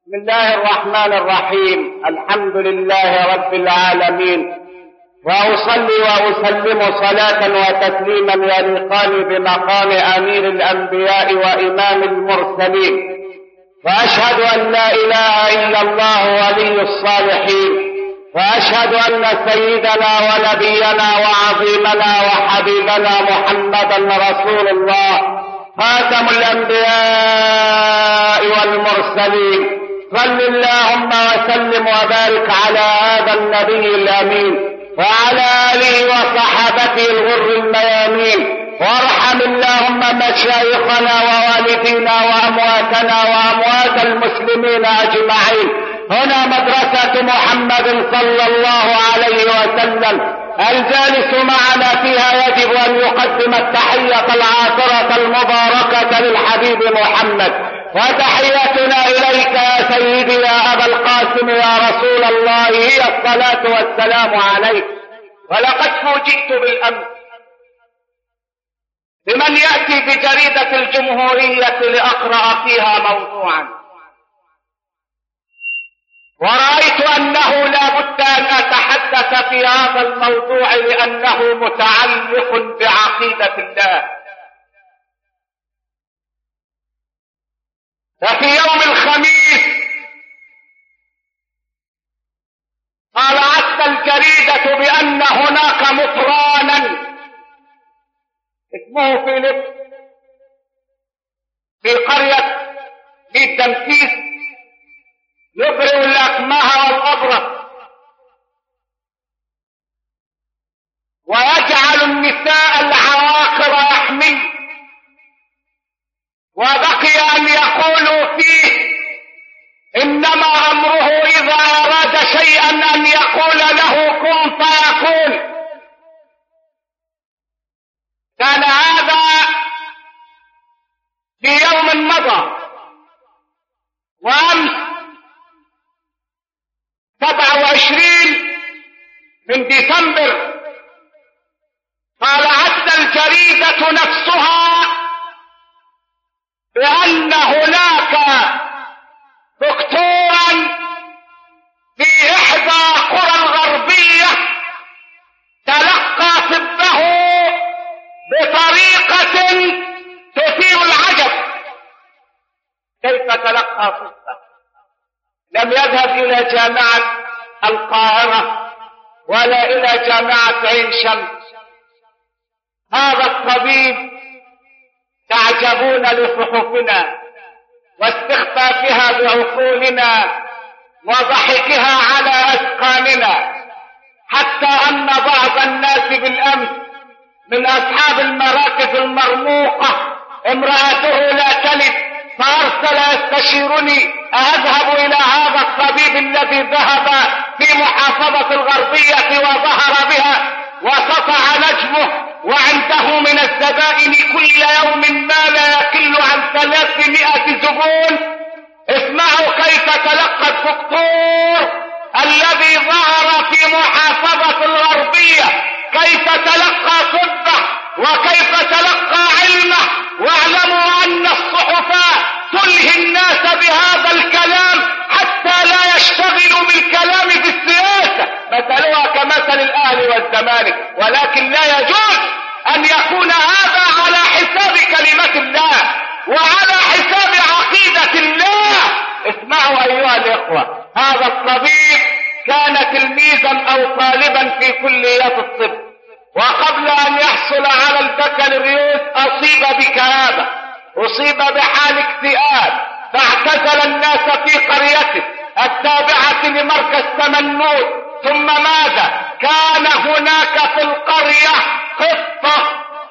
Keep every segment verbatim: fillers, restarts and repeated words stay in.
بسم الله الرحمن الرحيم. الحمد لله رب العالمين، وأصلي وأسلم صلاة وتسليما يليقان بمقام أمير الأنبياء وإمام المرسلين، وأشهد أن لا إله إلا الله ولي الصالحين، وأشهد أن سيدنا ونبينا وعظيمنا وحبيبنا محمدا رسول الله خاتم الأنبياء والمرسلين. صل اللهم وسلم وبارك على هذا النبي الأمين وعلى آله وصحابته الغر الميامين، وارحم اللهم مشايخنا ووالدينا وأمواتنا وأموات المسلمين أجمعين. هنا مدرسة محمد صلى الله عليه وسلم، الجالس معنا فيها يجب أن يقدم التحية العاطرة المباركة للحبيب محمد، وتحيتنا إليك يا سيدي يا أبا القاسم يا رسول الله هي الصلاة والسلام عليك. ولقد فوجئت بالأمس بمن يأتي بجريدة الجمهورية لأقرأ فيها موضوعا، ورأيت أنه لا بد أن أتحدث في هذا الموضوع لأنه متعلق بعقيدة الله. وفي يوم الخميس طلعت الجريدة بأن هناك مطرانا اسمه فيليب في قرية في تمسيس يبرئ الأكمه والأبرص ويجعل النساء العواقر يحمل، وبقي أن يقولوا فيه إنما أمره إذا أراد شيئا أن يقول له كن فيكون. كان هذا في يوم مضى، وأمس سبعة وعشرين من ديسمبر طلعت الجريدة نفسها بأن هناك دكتورا في إحدى قرى الغربية تلقى طبه بطريقة تثير العجب. كيف تلقى طبه؟ لم يذهب إلى جامعة القاهرة ولا إلى جامعة عين شمس. هذا الطبيب تعجبون لصحفنا واستخفافها بعقولنا وضحكها على أسقامنا، حتى أن بعض الناس بالأمس من أصحاب المراكز المرموقة امرأته لا تلد فأرسل يستشيرني أذهب إلى هذا الطبيب الذي ذهب في محافظة الغربية وظهر بها وسطع نجمه، وعنده من الزبائن كل يوم ما لا يقل عن ثلاثمائة زبون. اسمعوا كيف تلقى الدكتور الذي ظهر في محافظة الغربية كيف تلقى طبه وكيف تلقى علمه. واعلموا أن الصحف تلهي الناس بهذا الكلام حتى لا يشتغلوا بالكلام في السياسة، مثلها كمثل الأهل والزمالك، ولكن لا يجوز أن يكون هذا على حساب كلمة الله وعلى حساب عقيدة الله. اسمعوا أيها الإخوة، هذا الطبيب كان تلميذا أو طالبا في كليات الطب، وقبل أن يحصل على البكالوريوس أصيب بكآبة، أصيب بحال اكتئاب، فاعتزل الناس في قريته التابعة لمركز تمنود. ثم ماذا؟ كان هناك في القرية قطة.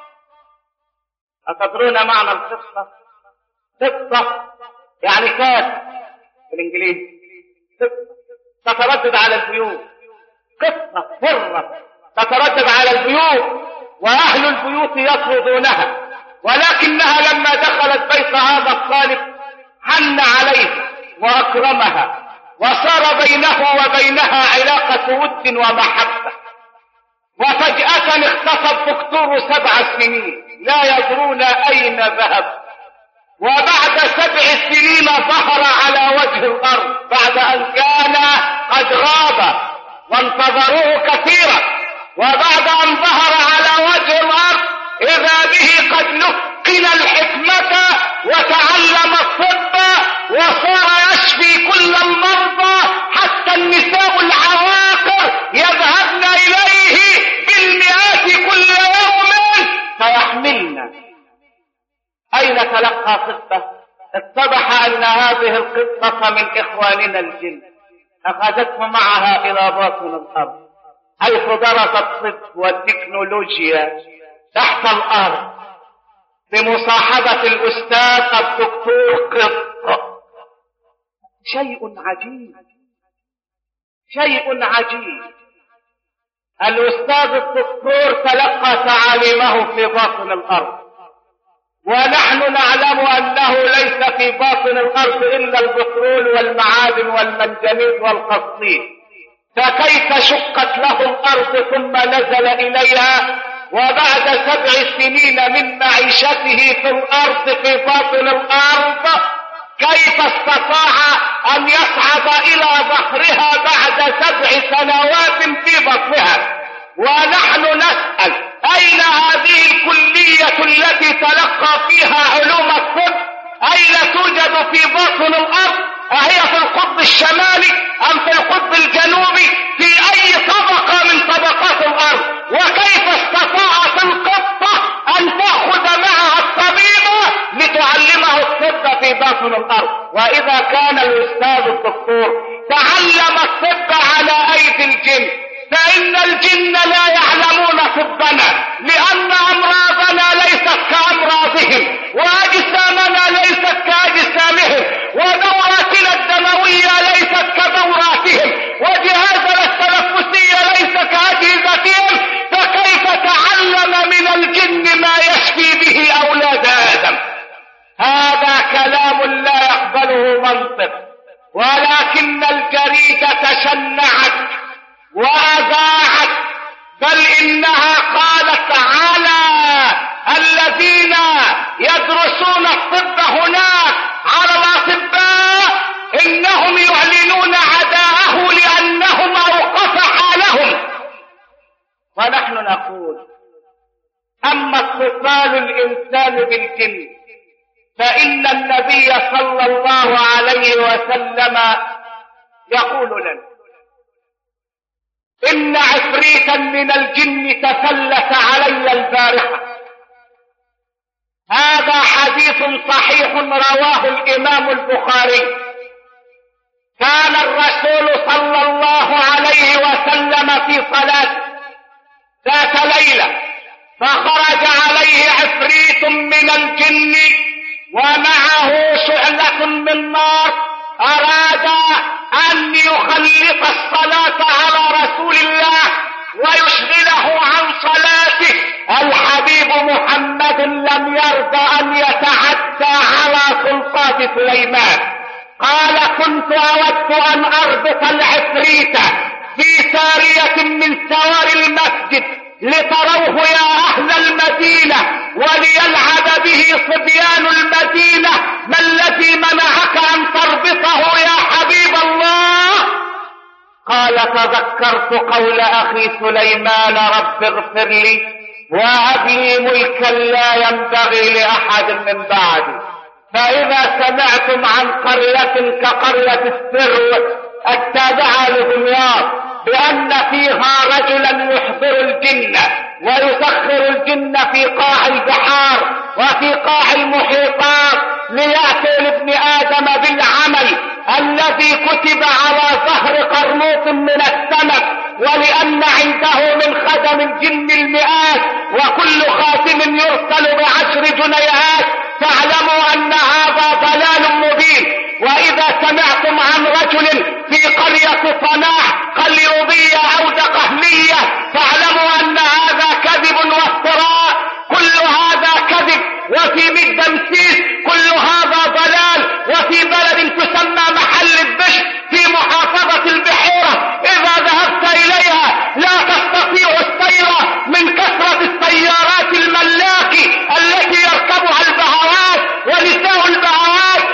أتدرون معنى القطة؟ قطة يعني كات بالإنجليزي، تتردد على البيوت، قطة حرة تتردد على البيوت وأهل البيوت يطردونها، ولكنها لما دخلت بيت هذا الطالب حن عليه وأكرمها وصار بينه وبينها علاقة ود ومحبة. وفجأة اختفى الدكتور سبع سنين لا يدرون أين ذهب، وبعد سبع سنين ظهر على وجه الأرض بعد أن كان قد غاب وانتظروه كثيرا، وبعد أن ظهر على وجه الأرض إذا به قد لقن الحكمة وتعلم الطب وصار يشفي كل المرضى، حتى النساء العواقر يذهبن إليه بالمئات كل يوم فيحملن. أين تلقى طبه؟ اتضح أن هذه القطة من إخواننا الجن، أخذته معها إلى باطن الأرض حيث درس الطب والتكنولوجيا تحت الأرض بمصاحبة الأستاذ الدكتور قط. شيء عجيب، شيء عجيب. الأستاذ الدكتور تلقى تعاليمه في باطن الأرض، ونحن نعلم أنه ليس في باطن الأرض إلا البترول والمعادن والمنجنيز والقصدير، فكيف شقت له الأرض ثم نزل إليها وبعد سبع سنين من معيشته في الأرض في باطن الأرض كيف استطاع أن يصعد إلى ظهرها بعد سبع سنوات في بطنها؟ ونحن نسأل أين هذه الكلية التي تلقى فيها علوم الطب؟ أين توجد في باطن الأرض؟ أهي في القطب الشمالي أم في القطب الجنوبي؟ في أي طبقة من طبقات الأرض؟ وكيف استطاعت القطة أن تأخذ معها الطبيبة لتعلمه الطب في باطن الأرض؟ وإذا كان الأستاذ الدكتور تعلم الطب على أيدي الجن، فإن الجن لا يعلمون طبنا، لأن أمراضنا ليست كأمراضهم، وأجسامنا ليست كأجسامهم، ودوراتنا الدموية ليست كدوراتهم، وجهازنا التنفسي ليس كأجهزتهم، فكيف تعلم من الجن ما يشفي به أولاد آدم؟ هذا كلام لا يقبله منطق. ولكن الجريدة شنعت وأذاعت، بل إنها قالت على الذين يدرسون الطب هناك على الأطباء إنهم يعلنون عداءه لأنهم أوقف حالهم. ونحن نقول أما اتصال الإنسان بالجن فإن النبي صلى الله عليه وسلم يقول لنا إن عفريتا من الجن تسلط علي البارحة. هذا حديث صحيح رواه الإمام البخاري. كان الرسول صلى الله عليه وسلم في صلاة ذات ليلة فخرج عليه عفريت من الجن ومعه شعلة من نار، أراد أن يخلط الصلاة على رسول الله ويشغله عن صلاته. الحبيب محمد لم يرضى أن يتعدى على سلطات سليمان، قال كنت أود أن أربط العفريت في سارية من سوار المسجد لتروه يا أهل المدينة وليلعب به صبيان المدينة، ما الذي منعك أن تربطه يا حبيب الله؟ قال تذكرت قول أخي سليمان رب اغفر لي وهب لي ملكا لا ينبغي لأحد من بعدي. فإذا سمعتم عن قرية كقرية السر التابعة لدمياط بأن فيها رجلا يحضر الجن ويسخر الجن في قاع البحار وفي قاع المحيطات ليأتي لابن آدم بالعمل الذي كتب على ظهر قرنوط من السمك، ولأن عنده من خدم الجن المئات وكل خادم يرسل بعشر جنيهات، فاعلموا أن هذا ضلال مبين. وإذا سمعتم عن رجل في قرية صناع قليوبية أو دقهلية فاعلموا أن هذا كذب وافتراء، كل هذا كذب. وفي مدمسيس كل هذا ضلال. وفي بلد تسمى محل البشر في محافظة البحيرة إذا ذهبت إليها لا تستطيع السير من كثرة السيارات الملاكي التي يركبها البهوات ونساء البهوات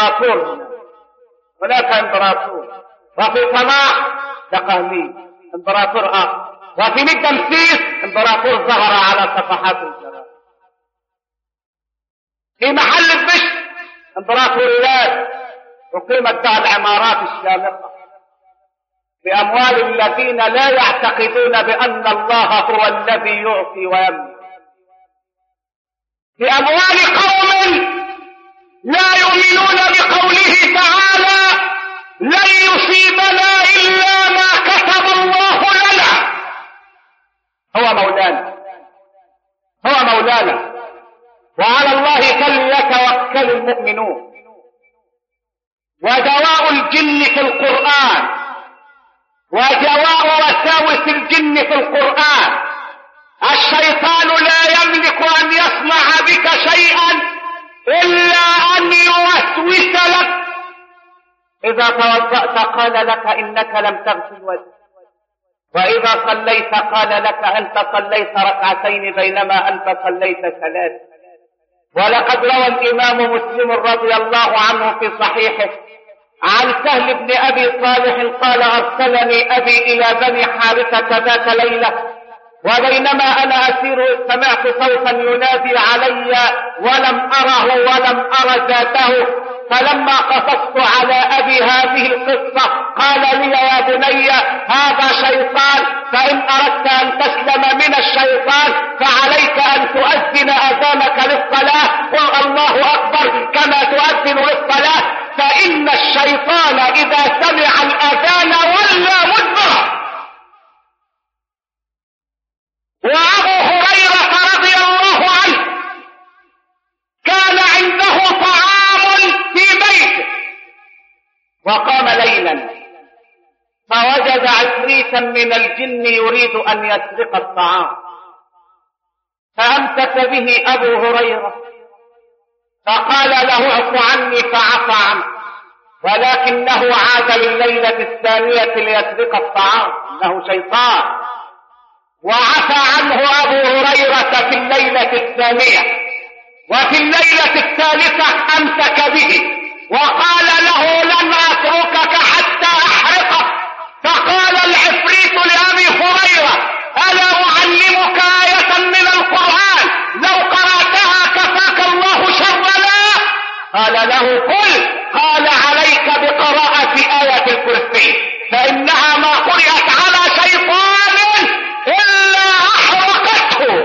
امبراطور هنا، هناك امبراطور، وفي صلاح تقهمي امبراطور اخر، وفي ميت تمسيس امبراطور ظهر على صفحات الجرائد. في محل البشر امبراطوريات أقيمت بها العمارات الشامخة بأموال الذين لا يعتقدون بأن الله هو الذي يعطي ويمنع، بأموال قوم لا يؤمنون بقوله تعالى لن يصيبنا إلا ما كتب الله لنا. هو مولانا، هو مولانا، وعلى الله فليتوكل المؤمنون. ودواء الجن في القرآن، ودواء وساوس الجن في القرآن. الشيطان لا يملك أن يصنع بك شيئا إلا أن يوسوس لك. إذا توضأت قال لك إنك لم تغسل وجهك، وإذا صليت قال لك أنت صليت ركعتين بينما أنت صليت ثلاث. ولقد روى الإمام مسلم رضي الله عنه في صحيحه عن سهل بن أبي صالح قال أرسلني أبي إلى بني حارثة ذات ليلة، وبينما أنا أسير سمعت صوتا ينادي علي ولم أره ولم أر ذاته، فلما قصصت على أبي هذه القصة قال لي يا بني هذا شيطان، فإن أردت أن تسلم من الشيطان فعليك أن تؤذن أذانك للصلاة، قل الله أكبر كما تؤذن للصلاة، فإن الشيطان إذا سمع الأذان ولى مدبرا. وأبو هريرة رضي الله عنه كان عنده طعام في بيته، وقام ليلا فوجد عفريتا من الجن يريد أن يسرق الطعام، فأمسك به أبو هريرة فقال له اعف عني فعفى عنه، ولكنه عاد لليلة الثانية ليسرق الطعام، إنه شيطان. وعفى عنه أبو هريرة في الليلة الثانية، وفي الليلة الثالثة أمسك به وقال له لن أتركك حتى أحرقك. فقال العفريت لأبي هريرة ألا أعلمك آية من القرآن لو قرأتها كفاك الله شر لا؟ قال له قل. قال عليك بقراءة آية الكرسي، فإنها ما قرأت على شيطان إلا أحرقته.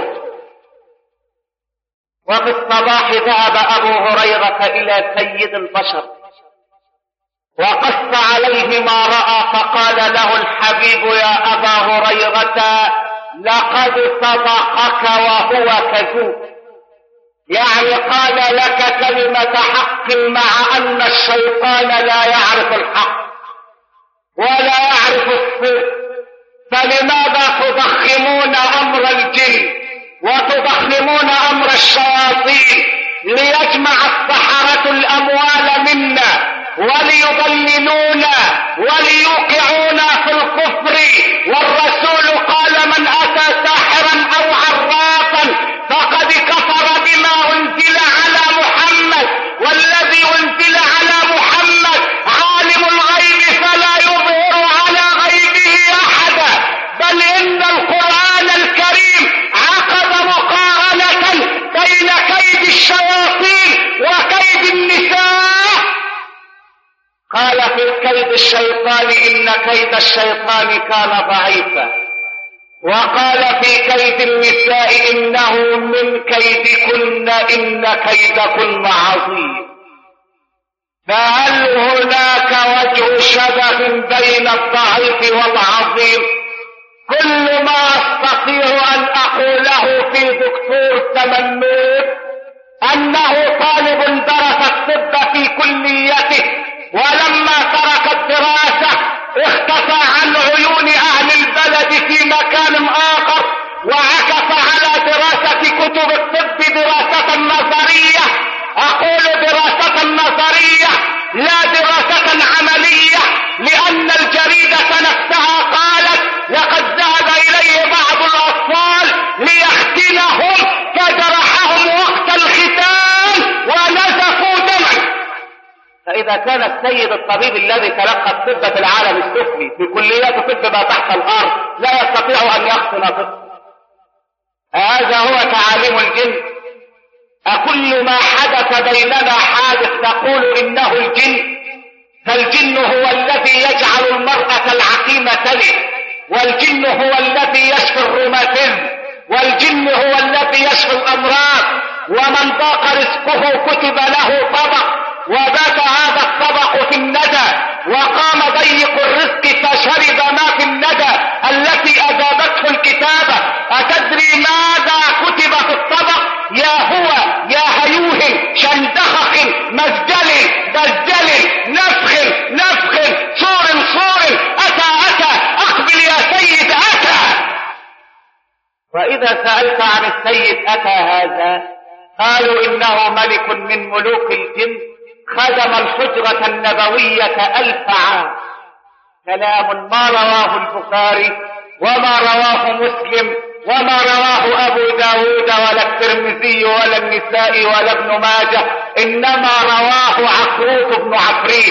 وفي الصباح ذهب أبو هريرة إلى سيد البشر وقص عليه ما رأى، فقال له الحبيب يا أبا هريرة لقد صدقك وهو كذوب، يعني قال لك كلمة حق مع أن الشيطان لا يعرف الحق ولا يعرف الصدق، فلماذا تضخمون أمر الجن وتضخمون أمر الشياطين ليجمع السحرة الأموال منا وليضللونا وليوقعونا في الكفر؟ والرسول قال من أتى ساحرا أو عرافا فقد كفر بما أنزل على محمد، والذي أنزل على محمد عالم الغيب فلا يظهر على غيبه أحدا، بل إن القرآن الكريم عقد مقارنة بين كيد الشياطين وكيد النساء. قال في كيد الشيطان إن كيد الشيطان كان ضعيفا، وقال في كيد النساء إنه من كيدكن إن كيدكن عظيم. فهل هناك وجه شبه بين الضعيف والعظيم؟ كل ما أستطيع أن أقوله في دكتور تمنود أنه طالب درس الطب في كليته، ولما ترك الدراسة اختفى عن عيون أهل البلد في مكان آخر، وعكف على دراسة كتب الطب دراسة نظرية. أقول دراسة نظرية لا دراسة عملية، لأن الجريدة نفسها قالت لقد ذهب إليه بعض الأطفال ليختنهم فجرحهم وقت الختان ونزفوا دما. فإذا كان السيد الطبيب الذي تلقى الطب في العالم السفلي في كليات طب ما تحت الأرض لا يستطيع أن يحسن طب، هذا هو تعاليم الجن. أكل ما حدث بيننا حادث نقول إنه الجن؟ فالجن هو الذي يجعل المرأة العقيمة تلد، والجن هو الذي يشفي الروماتيزم، والجن هو الذي يشفي الأمراض. ومن ضاق رزقه كتب له طبق وبات هذا الطبق في الندى، وقام ضيق الرزق فشرب ما في الندى التي أجابته الكتابة. أتدري ماذا كتب في الطبق؟ يا هو يا هيوه شندخخ مزجل دجل نفخ نفخ صور صور أتى أتى أقبل يا سيد أتى. وإذا سألت عن السيد أتى هذا قالوا إنه ملك من ملوك الجن خدم الحجرة النبوية ألف عام. كلام ما رواه البخاري وما رواه مسلم وما رواه أبو داود ولا الترمذي ولا النسائي ولا ابن ماجه، إنما رواه عفروت بن عفريت.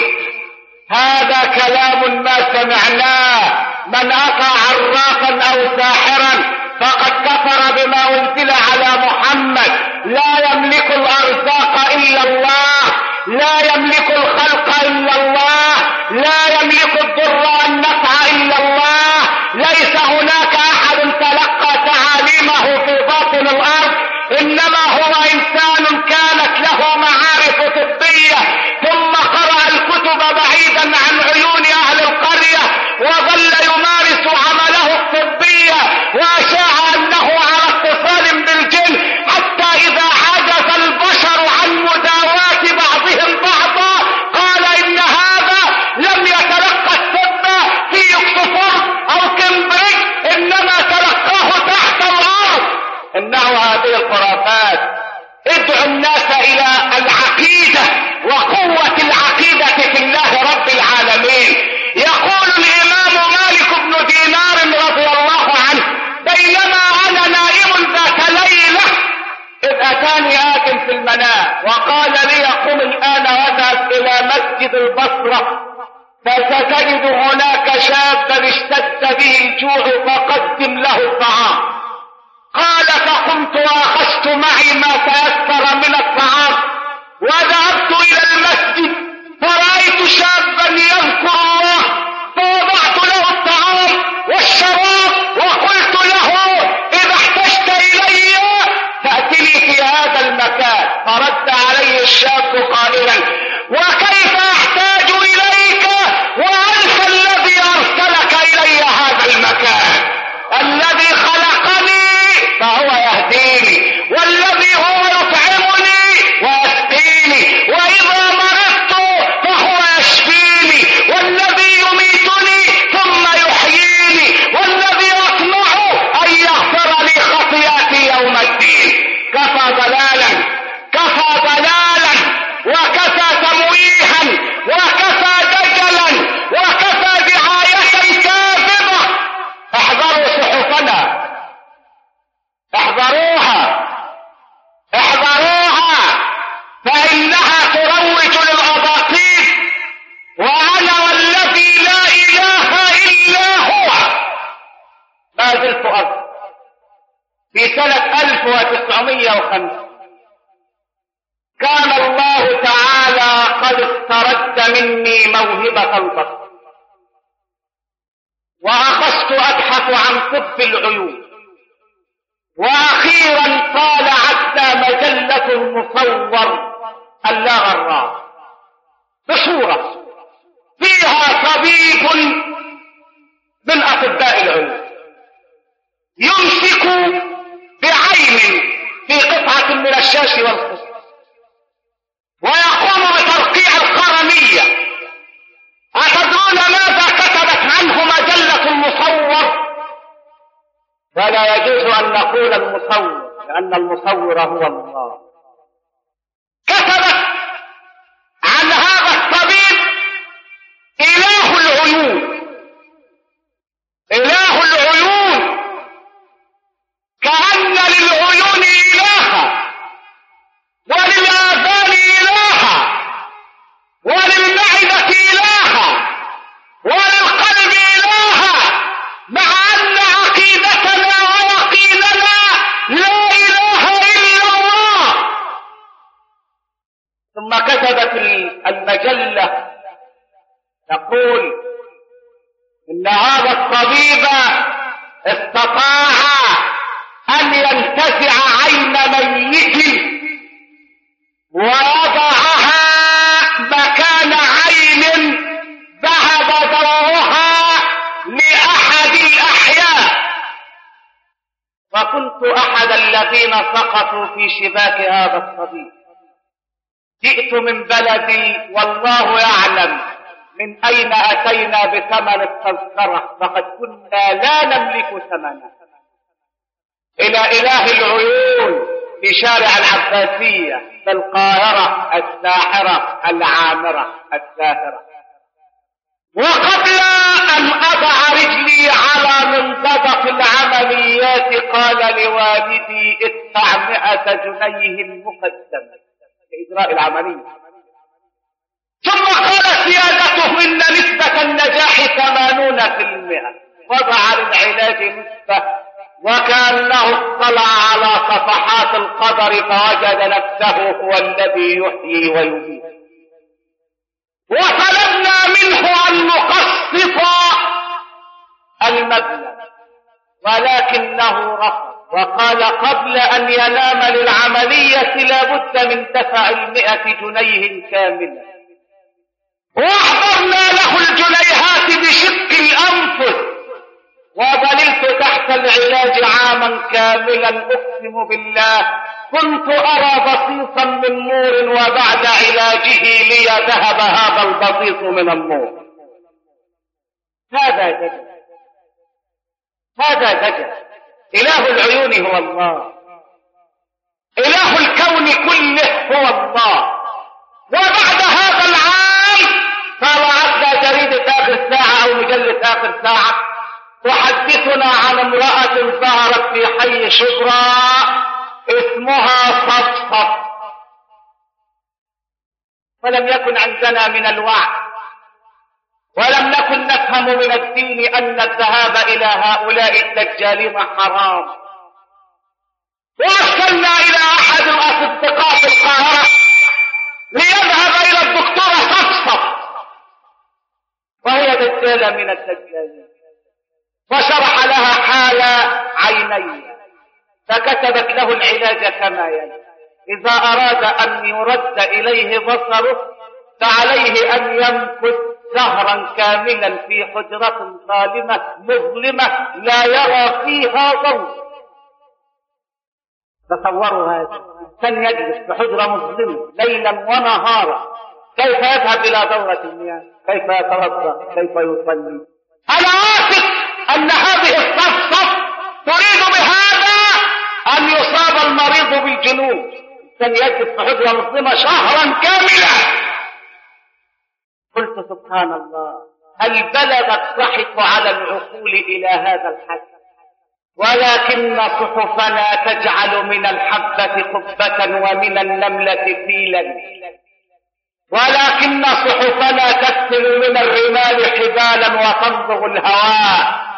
هذا كلام ما سمعناه. من أتى عرافا أو ساحرا فقد كفر بما أنزل على محمد. لا يملك الأرزاق إلا الله، لا يملك الخلق إلا الله، لا يملك الضر والنفع إلا الله. ليس هناك أحد تلقى تعاليمه في باطن الأرض، إنما هو إنسان كانت له معارف طبية ثم قرأ الكتب بعيدا عن عيون أهل القرية وظل يمارس عمله الطبي وأشاع أنه على اتصال بالجن، حتى إذا عجز البشر عن مداواة بعضهم بعضا قال إن هذا لم يتلقى الطب في أكسفورد أو كامبريدج، إنما تلقاه تحت الأرض. إنه هذه الخرافات. ادعو الناس إلى العقيدة وقوة العقيدة في الله رب العالمين. يقول الإمام مالك بن دينار رضي الله عنه: بينما أنا نائم ذات ليلة إذ أتاني آت في المنام وقال لي: قم الآن واذهب إلى مسجد البصرة فستجد هناك شابا اشتد به الجوع فقدم له الطعام. قال: فقمت وأخذت معي ما تيسر من الطعام وذهبت إلى المسجد فرأيت شابا يذكر الله فوضعت له الطعام والشراب وقلت له: إذا احتجت إلي فأتني في هذا المكان. فرد علي الشاب قائلا: وكيف أحتاج إليك وأنت الذي أرسلك إلي هذا المكان؟ الذي خلقني فهو يهديني، والذي هو يطعمني ويسقيني، وإذا مرضت فهو يشفيني، والذي يميتني ثم يحييني، والذي أطمع أن يغفر لي خطيئتي يوم الدين. كفى ضلالا، كفى ضلالا، وكفى تمويها، وكفى دجلا، وكفى دعاية كاذبة. احذروا صحفنا، احذروها، احذروها، فإنها تروج للأباطيل. وأنا والذي لا إله إلا هو ما زلت أذكر في سنة ألف وتسعمائة وخمسة كان الله تعالى قد استرد مني موهبة البصر، وأخذت أبحث عن طب العيون، وأخيرا طالعتنا مجلة المصور اللاغراء بصورة فيها طبيب من أطباء العيون يمسك بعين في قطعة من الشاش والقص ويقوم بترقيع القرنية. أتدرون ماذا كتبت عنه مجلة المصور؟ ولا يجوز أن نقول المصور لأن المصور هو الله. كتبت عن هذا الطبيب: إله العيون، إله العيون، كأن للعيون إلها وللآذان إلها ولل مجلة تقول إن هذا الطبيب استطاع أن ينتزع عين ميت ووضعها مكان عين ذهب ضوءها لأحد الأحياء، فكنت أحد الذين سقطوا في شباك هذا الطبيب. جئت من بلدي والله يعلم من أين أتينا بثمن التذكرة، فقد كنا لا نملك ثمنها، إلى إله العيون في شارع العباسية بالقاهرة الساحرة العامرة الساهرة. وقبل أن أضع رجلي على منضدة العمليات قال لوالدي ادفع مئة جنيه مقدمة لإجراء العملية، ثم قال سيادته إن نسبة النجاح ثمانون في المئة، وضع للعلاج نسبة وكأنه اطلع على صفحات القدر فوجد نفسه هو الذي يحيي ويميت. وطلبنا منه أن نقسط المبلغ ولكنه رفض وقال قبل أن ينام للعملية لابد من دفع المئة جنيه كاملة. وأحضرنا له الجنيهات بشق الأنفس وظللت تحت العلاج عاما كاملا. أقسم بالله كنت أرى بسيطا من نور وبعد علاجه لي ذهب هذا البسيط من النور. هذا دجل، هذا دجل. إله العيون هو الله، إله الكون كله هو الله. وبعد هذا العام طلعتنا جريدة آخر ساعة أو مجلة آخر ساعة تحدثنا عن امرأة ظهرت في حي شبرا اسمها صفصف، ولم يكن عندنا من الوعي ولم نكن نفهم من الدين أن الذهاب إلى هؤلاء الدجالين حرام. وأرسلنا إلى أحد الأصدقاء في القاهرة ليذهب إلى الدكتورة صفصف وهي دجالة من الدجالين، وشرح لها حال عينيه فكتبت له العلاج كما يلي: إذا أراد أن يرد إليه بصره فعليه أن يمكث شهرا كاملا في حجرة ظالمة مظلمة لا يرى فيها ضوء. تصوروا هذا، كان يجلس في حجرة مظلمة ليلا ونهارا، كيف يذهب إلى دورة المياه؟ كيف يتوضأ؟ كيف يصلي؟ أنا واثق أن هذه الصفصف تريد بهذا أن يصاب المريض بالجنون. كان يجلس في حجرة مظلمة شهرا كاملا. قلت سبحان الله، هل بلغ الضحك على العقول إلى هذا الحد؟ ولكن صحفنا تجعل من الحبة قبة ومن النملة فيلا، ولكن صحفنا تكتل من الرمال حبالا وتنضغ الهواء.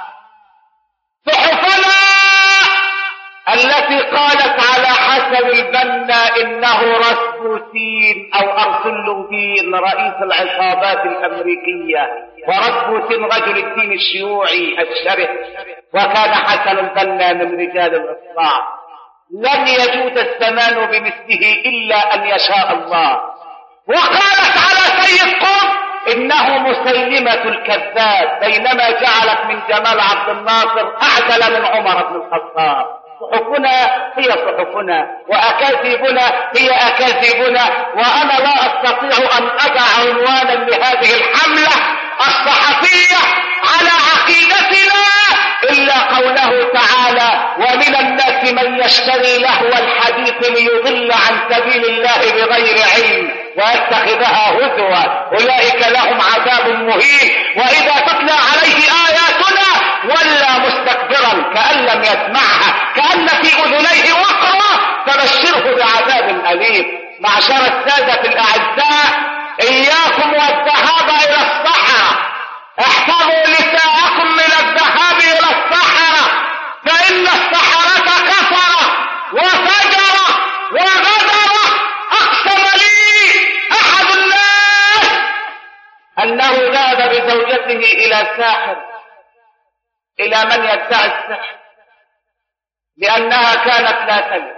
صحفنا التي قالت على حسب البنا إنه رسبوتين أو أرسلوتين رئيس العصابات الأمريكية، ورسبوتين رجل الدين الشيوعي الشرس، وكان حسن البنا من رجال الإصلاح. لن يجود الزمان بمثله إلا أن يشاء الله. وقالت على سيد قطب إنه مسيلمة الكذاب، بينما جعلت من جمال عبد الناصر أعدل من عمر بن الخطاب. صحفنا هي صحفنا وأكاذيبنا هي أكاذيبنا، وأنا لا أستطيع أن أضع عنوانا لهذه الحملة الصحفية على عقيدتنا إلا قوله تعالى: ومن الناس من يشتري لهو الحديث ليضل عن سبيل الله بغير علم ويتخذها هزوا أولئك لهم عذاب مهين. وإذا تتلى عليه آياتنا ولى مستكبرا كأن لم يسمعها كأن في أذنيه وقرا فبشره بعذاب أليم. معشر السادة الأعزاء، إياكم والذهاب إلى الصحراء، احفظوا نساءكم من الذهاب إلى الصحراء، فإن الصحراء كفر وفجر وغدر. أقسم لي أحد الناس أنه ذهب بزوجته إلى ساحر، إلى من يدعي السحر، لأنها كانت لا تلد.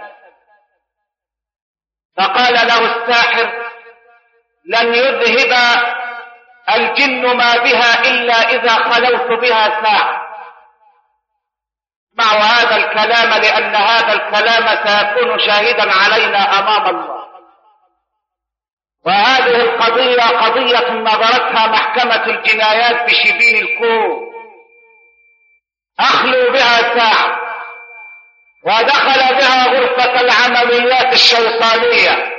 فقال له الساحر: لن يذهب الجن ما بها إلا إذا خلوت بها ساعة. مع هذا الكلام، لأن هذا الكلام سيكون شاهدا علينا أمام الله، وهذه القضية قضية نظرتها محكمة الجنايات بشبين الكون. أخلوا بها ساعة، ودخل بها غرفة العمليات الشيطانية،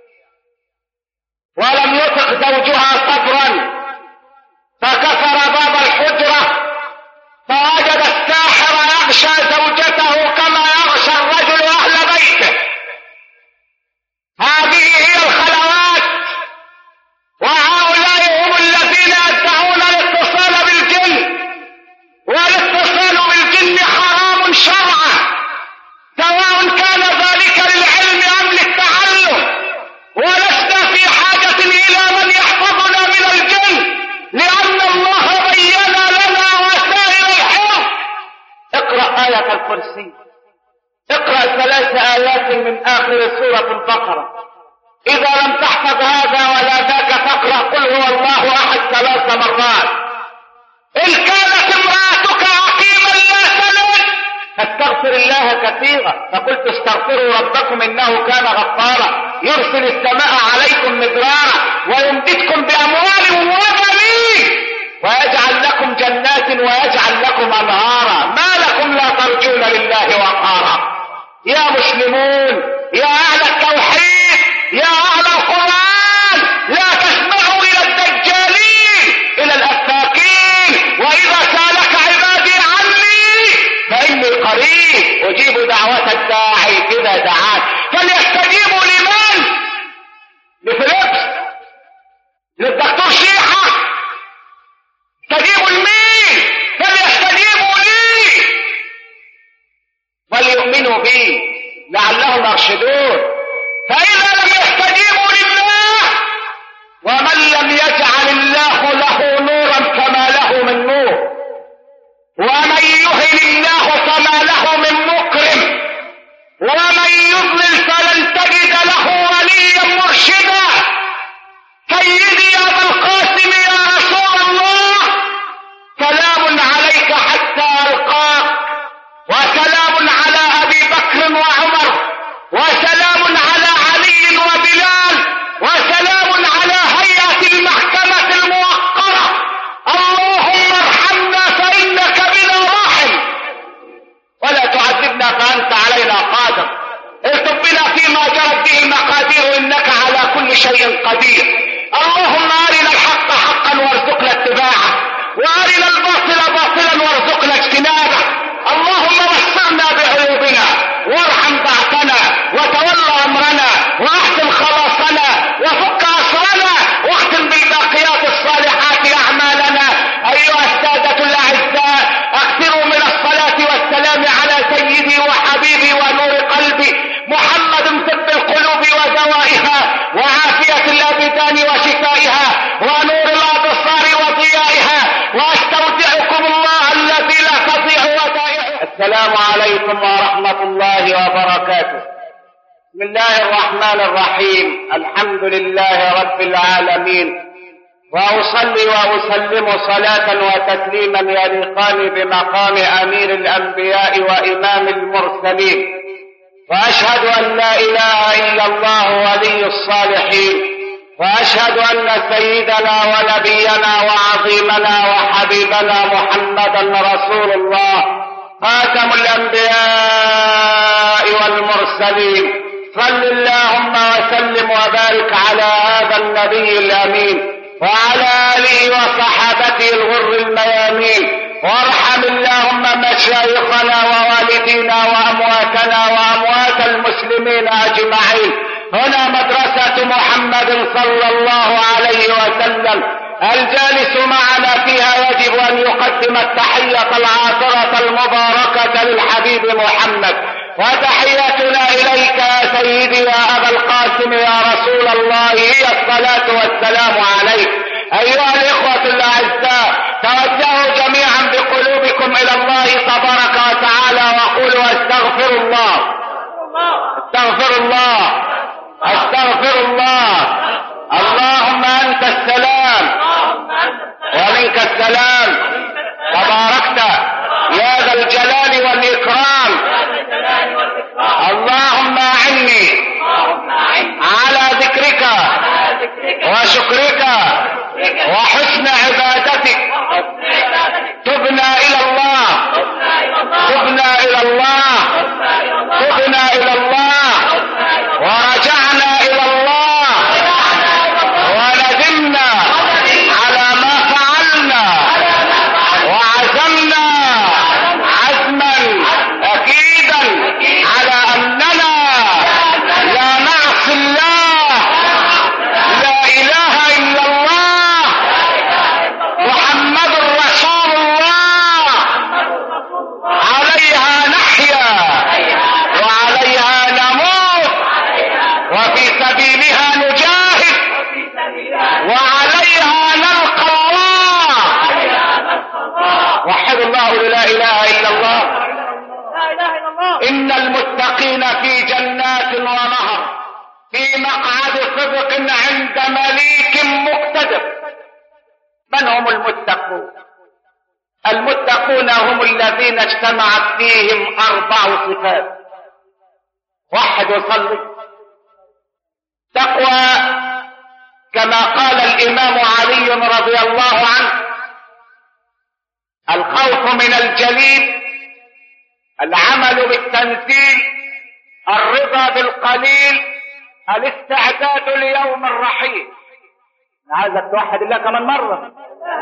ولم يطق زوجها صبرا، فكسر باب الحجرة، فوجد الساحر يغشى زوجته كما يغشى الرجل أهل بيته. هذه هي الخلوات، وهؤلاء هم الذين يدعون الاتصال بالجن، والاتصال بالجن حرام شرعا، سواء كان ذلك للعلم أم للتعلم. ولسنا في حاجة إلى من يحفظنا من الجن، لأن الله بين لنا وسائل الحفظ. اقرأ آية الكرسي، اقرأ ثلاث آيات من آخر سورة البقرة. إذا لم تحفظ هذا ولا ذاك فاقرأ قل هو الله أحد ثلاث مرات. إن كانت امرأتك عقيما لا تلد فاستغفر الله كثيرا، فقلت استغفروا ربكم إنه كان غفارا يرسل السماء عليكم مدرارا ويمددكم بأموال وبنين ويجعل لكم جنات ويجعل لكم أنهارا. ما لكم لا ترجون لله وقارا؟ يا مسلمون، يا أهل التوحيد، يا أهل القرآن، لا تسمعوا إلى الدجالين، إلى الأفاكين. وإذا سألك عبادي عني فإني قريب أجيب دعوة الداعي إذا دعان. فليستجيبوا لمن؟ لفليبس؟ للدكتور شيحة؟ استجيبوا لمين؟ فليستجيبوا لي وليؤمنوا بي لعلهم يرشدون. فإذا لم يستجيبوا لله، ومن لم يجعل الله له نورا كما له من نور، ومن يهن الله فما له من مكرم، ومن يضلل فلن تجد له وليا مرشدا. سيدي يا ابا القاسم يا رسول الله، سلام عليك حتى ألقاك، وسلام على أبي بكر وعمر، وسلام على علي وبلال، وسلام على هيئة المحكمة الموقرة. اللهم ارحمنا فإنك بنا راحم، ولا تعذبنا فأنت علينا قادر. اكتب بنا فيما جرت به المقادير، إنك على كل شيء قدير. اللهم أرنا الحق حقا وارزقنا اتباعه، وأرنا الباطل باطلا وارزقنا اجتنابه. اللهم بصرنا بعيوبنا، وارحم ضعفنا، وتولى أمرنا، وأحسن خلاصنا، وفك أسرنا، واختم بالباقيات الصالحات أعمالنا. أيها السادة الأعزاء، أكثروا من الصلاة والسلام على سيدي وحبيبي ونور قلبي محمد طب القلوب ودوائها، وعافية الأبدان وشفائها، ونور الأبصار وضيائها. وأستودعكم الله الذي لا تضيع ودائعه. السلام عليكم ورحمة الله وبركاته. بسم الله الرحمن الرحيم. الحمد لله رب العالمين، وأصلي وأسلم صلاة وتسليما يليقان بمقام أمير الأنبياء وإمام المرسلين، وأشهد أن لا إله إلا الله ولي الصالحين، وأشهد أن سيدنا ونبينا وعظيمنا وحبيبنا محمدا رسول الله خاتم الأنبياء والمرسلين. صل اللهم وسلم وبارك على هذا النبي الأمين وعلى آله وصحابته الغر الميامين. وارحم اللهم مشايخنا ووالدينا وأمواتنا وأموات المسلمين أجمعين. هنا مدرسة محمد صلى الله عليه وسلم، الجالس معنا فيها يجب أن يقدم التحية العاطرة المباركة للحبيب محمد. وتحياتنا إليك يا سيدي يا أبا القاسم يا رسول الله هي الصلاة والسلام عليك. أيها الإخوة استغفر الله استغفر الله استغفر الله. اللهم انت السلام ومنك السلام، تباركت يا ذا الجلال والاكرام. اللهم اعني على ذكرك وشكرك وحسن عبادتك. تبنا الى الله تبنا الى الله تبنا الى الله ورجعنا الى الله وندمنا على ما فعلنا وعزمنا عزما اكيدا على اننا لا نعصي الله. لا اله الا الله محمد رسول الله. عليها نحيا وعليها نموت وفي سبيلها نجاهد وعليها نلقى الله. وحد الله لا اله الا الله. ان المتقين في جنات ونهر في مقعد صدق عند مليك مقتدر. من هم المتقون؟ المتقون هم الذين اجتمعت فيهم اربع صفات. واحد يصلي تقوى كما قال الامام علي رضي الله عنه: الخوف من الجليل، العمل بالتنزيل، الرضا بالقليل، الاستعداد ليوم الرحيل. انا عايزك توحد الله كمان مره.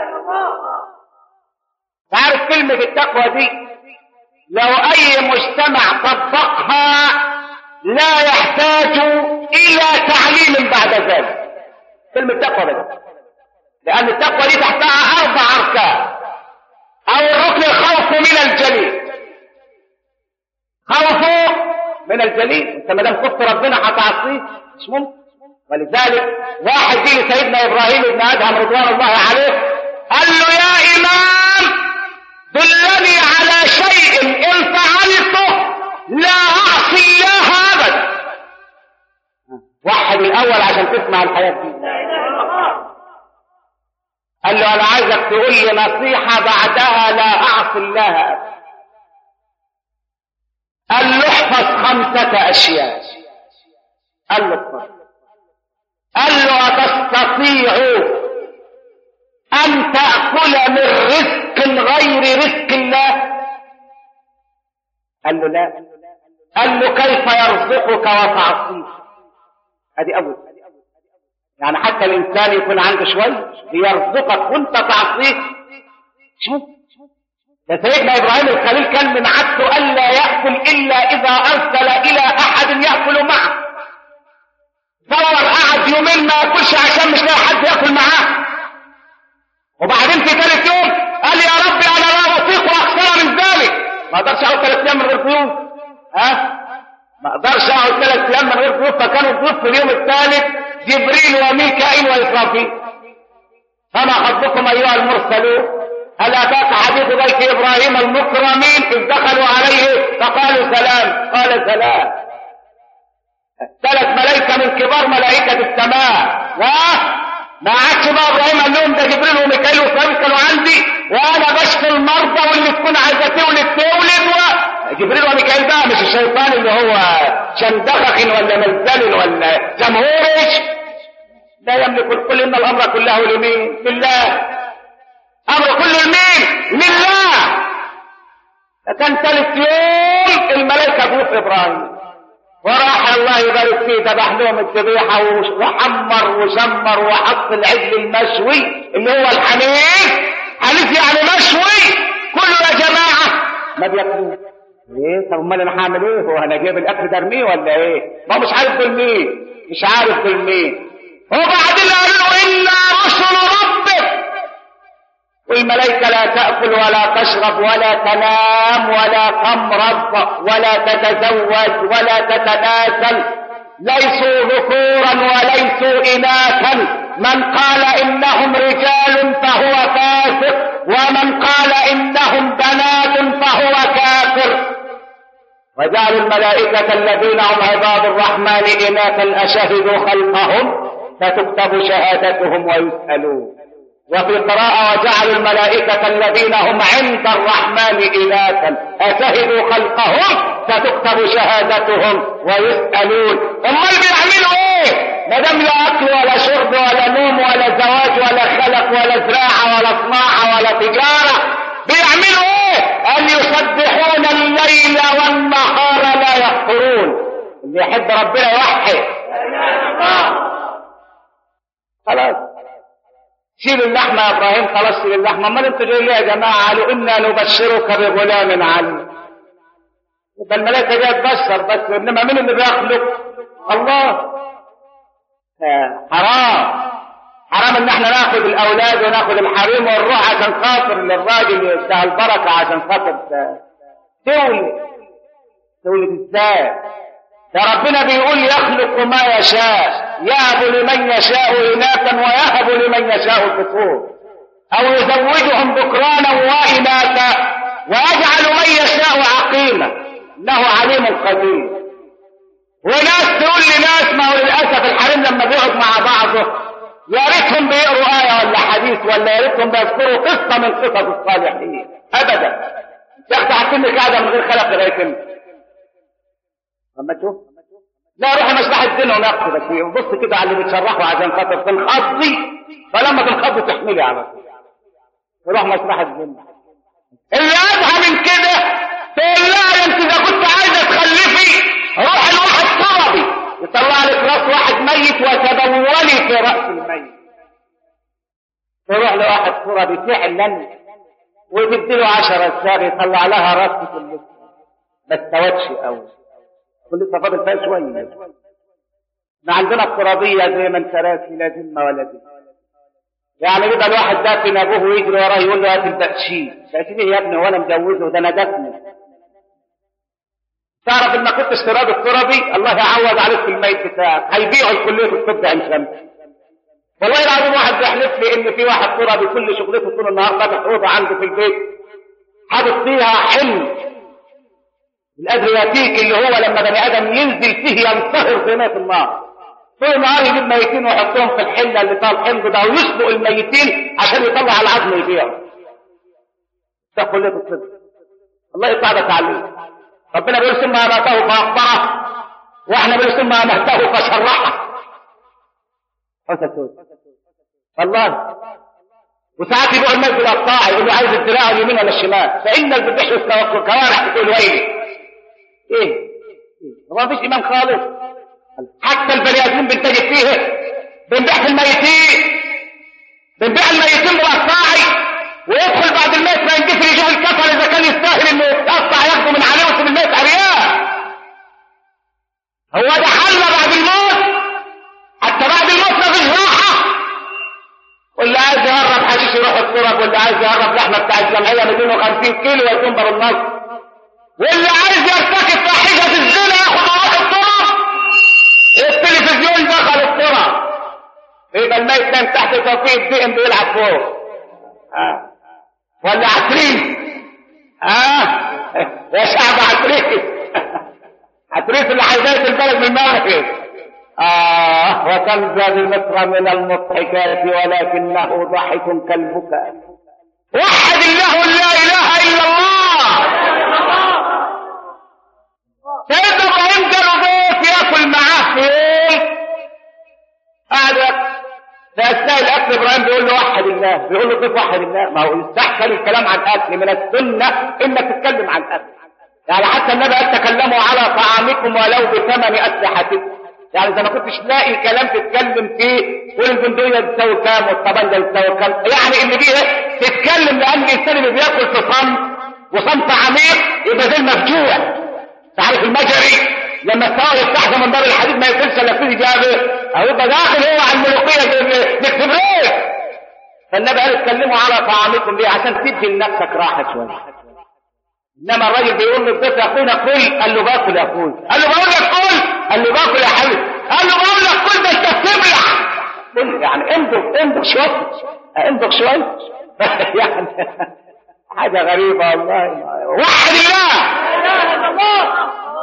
تعرف كلمه التقوى دي لو اي مجتمع طبقها لا يحتاج الى تعليم بعد ذلك. كلمه التقوى دي لان التقوى دي تحتها اربع اركان. او الركن الخوف من الجليل. خوفه من الجليل، انت ما دام خفت ربنا هتعصيه مش ممكن. ولذلك واحد جه لسيدنا ابراهيم بن ادهم رضوان الله عليه قال له: يا امام دلني على شيء ان فعلته لا اعصي الله ابدا. وحد الاول عشان تسمع الحياه دي. قال له: انا عايزك تقول لي نصيحه بعدها لا اعصي الله ابدا. قال له: احفظ خمسه اشياء. قال له: اتفضل. قال له: أتستطيع أن تأكل من رزق غير رزق الله؟ قال له: لا. قال له: كيف يرزقك وتعصيه؟ هذه أول. يعني حتى الإنسان يكون عنده شوي يرزقك وأنت تعصيه. شوف ده سيدنا إبراهيم الخليل كان من عادته ألا يأكل إلا إذا أرسل إلى أحد يأكل معه. دور قعد يومين ما ياكلش عشان مش لاقي حد ياكل معاه. وبعدين في ثالث يوم قال: يا ربي انا لا اطيق اكثر من ذلك. ما اقدرش اقعد ثلاث ايام من غير ضيوف. ها؟ ما اقدرش اقعد ثلاث ايام من غير ضيوف. فكانوا الضيوف في اليوم الثالث جبريل وميكائيل واسرافيل. فما خطبكم ايها المرسلون؟ هل اتاك حديث ضيف ابراهيم المكرمين اذ دخلوا عليه فقالوا سلام؟ قال سلام. ثلاث ملائكة من كبار ملائكة السماء. وما عادش بقى ابراهيم قال لهم: ده جبريل وميكائيل واسرافيل كانوا عندي وانا بشفي المرضى واللي تكون عايزه تولد تولد. جبريل وميكائيل بقى مش الشيطان اللي هو شندخخ ولا ملزل ولا جمهورش. لا يملك الكل. ان الامر كله لمين؟ لله. امر كله لمين؟ لله. فكان ثالث يوم الملائكه جوه في ابراهيم وراح الله يبارك فيه ذبح لهم الذبيحه وحمر وشمر وحط العجل المشوي اللي هو الحنيف. حنيف يعني مشوي كله يا جماعه ما بياكلوش. ايه؟ طب امال انا هعمل ايه؟ هو انا جايب الاكل ده ارميه ولا ايه؟ ما مش عارف دول مين، مش عارف دول مين. وبعدين قالوا له: انا رسل ربك. والملائكة لا تأكل ولا تشرب ولا تنام ولا تمرض ولا تتزوج ولا تتناسل. ليسوا ذكورا وليسوا إناثا. من قال إنهم رجال فهو فاسق، ومن قال إنهم بنات فهو كافر. وجعلوا الملائكة الذين هم عباد الرحمن إناثا أشهدوا خلقهم فتكتب شهادتهم ويسألون. وفي قراءة وجعلوا الملائكة الذين هم عند الرحمن إناثا أشهدوا خلقهم فتكتب شهادتهم ويسألون. أمال بيعملوا إيه؟ ما دام لا أكل ولا شرب ولا نوم ولا زواج ولا خلق ولا زراعة ولا صناعة ولا تجارة، بيعملوا إيه؟ أن يسبحون الليل والنهار لا يكفرون. اللي يحب ربنا يوحد. خلاص شيل اللحمة يا إبراهيم، خلاص شيل اللحمة. أمال أنتوا جايين ليه يا جماعة؟ قالوا إنا نبشرك بغلام عليم. يبقى الملائكة دي تبشر بس، إنما مين اللي بيخلق؟ الله. حرام حرام إن إحنا ناخد الأولاد وناخد الحريم ونروح عشان خاطر للراجل بتاع البركة، عشان خاطر تولد. تولد إزاي؟ يا ربنا بيقول يخلق ما يشاء، يهب لمن يشاء إناثا ويهب لمن يشاء الذكور، أو يزوجهم ذكرانا وإناثا ويجعل من يشاء عقيما إنه عليم قدير. وناس تقول لناس، ما هو للأسف الحريم لما بيقعد مع بعضه يا ريتهم بيقروا آية ولا حديث، ولا يا ريتهم بيذكروا قصة من قصص الصالحين. أبدا يا أختي هتكون قاعدة من غير خلق لغاية اما تشوف. لا روح مصلحة الدين ونقص بس وبص كده على اللي بتشرحه عشان خاطر تنخضي، فلما تنخضي تحملي على طول. روح مصلحة الدين. اللي أدهى من كده تقول لها انت اذا كنت عايزة تخلفي روح لواحد طربي يطلع لك راس واحد ميت وتبولي في رأس الميت. تروح لواحد طربي فعلا وتديله عشرة سار يطلع لها راس كلها ما استوتش قوي، كل فاضل فيها شويه. ما عندنا الترابيه زي ما انت راسي لا ذمه ولا ذمه. يعني يبقى الواحد دافن ابوه ويجري وراه يقول له هات البقشيش. بقشيش ايه يا ابني وانا مجوزه؟ ده انا دفنه. تعرف ان كنت اشتراض الترابي الله يعوض عليك في الميت بتاعك، هيبيعوا الكليه الطب عين شمس. والله العظيم واحد بيحلف لي ان في واحد ترابي كل شغلته طول النهار فاتح اوضه عنده في البيت حاطط فيها حلم الادرياتيك اللي هو لما بني ادم ينزل فيه ينصهر في ماء النار. طول النهار يجيب ميتين ويحطهم في الحله اللي طال الحمض ده ويسلق الميتين عشان يطلع العظم يبيعه. ده كليه الطب. الله يساعدك عليه. ربنا بيقول ثم اماته فاقبره، واحنا بنقول ثم اماته فشرحه. والله وساعات يبيعوا الناس بالقطاع يقول له عايز الذراع اليمين ولا الشمال، فان الذبح والكوارع تقول ايه؟ ايه؟ هو مفيش ايمان خالص. حتى البني ادمين بنتجد فيه بنبيع في الميتين، بنبيع الميتين بالقطاعي ويدخل بعد الميت ما يندفن يجاه الكفر اذا كان يستاهل انه يتقطع ياخده من عليه ويسيب الميت عريان. هو ده حل بعد الموت؟ حتى بعد الموت مفيش راحه. واللي عايز يهرب حشيش يروح التراب، واللي عايز يهرب لحمه بتاع الجمعيه مئتين وخمسين كيلو ويتنبر النصر، واللي عايز يرتكب فاحشه الزنا ياخد روح التراب. التلفزيون دخل التراب يبقى الميت كان تحت توفيق الدقن بيلعب فوق. اه ولا عتريس. اه يا شعب عتريس. عتريس اللي حيزايت البلد من المغرب. آه وتنزل بمصر من المضحكات ولكنه ضحك كالبكاء. وحد الله لا إله إلا الله. سيدنا إبراهيم جاله ضيف ياكل معاه في يوم قعد في أثناء الأكل إبراهيم بيقول له وحد الله، بيقول له كيف وحد الله؟ ما هو يستحسن الكلام عن أكل، من السنة إنك تتكلم عن أكل. يعني حتى النبي قال تكلموا على طعامكم ولو بثمن أسلحتكم. يعني إذا ما كنتش لاقي كلام تتكلم فيه قول البندقية تساوي كام والطبنجة تساوي كام، يعني اللي بيه تتكلم لأن الإنسان اللي بياكل في صمت وصمت عميق يبقى زي المفجوع. تعرف المجري لما السواق يفتحها من باب الحديد ما يقفلش الا فيه جابه او يبقى داخل هو على الملوخيه زي الاكسبريس. فالنبي قال اتكلموا على طعامكم ليه؟ عشان تدي لنفسك راحه شويه. انما الراجل بيقول للضيف يا اخونا كل، قال له باكل يا اخوي، قال له بقول لك كل، قال له باكل يا حبيبي، قال له بقول لك كل ده انت بتبلع. يعني امضغ امضغ شويه امضغ شويه يعني حاجه غريبه والله. وحد الله لا اله الا الله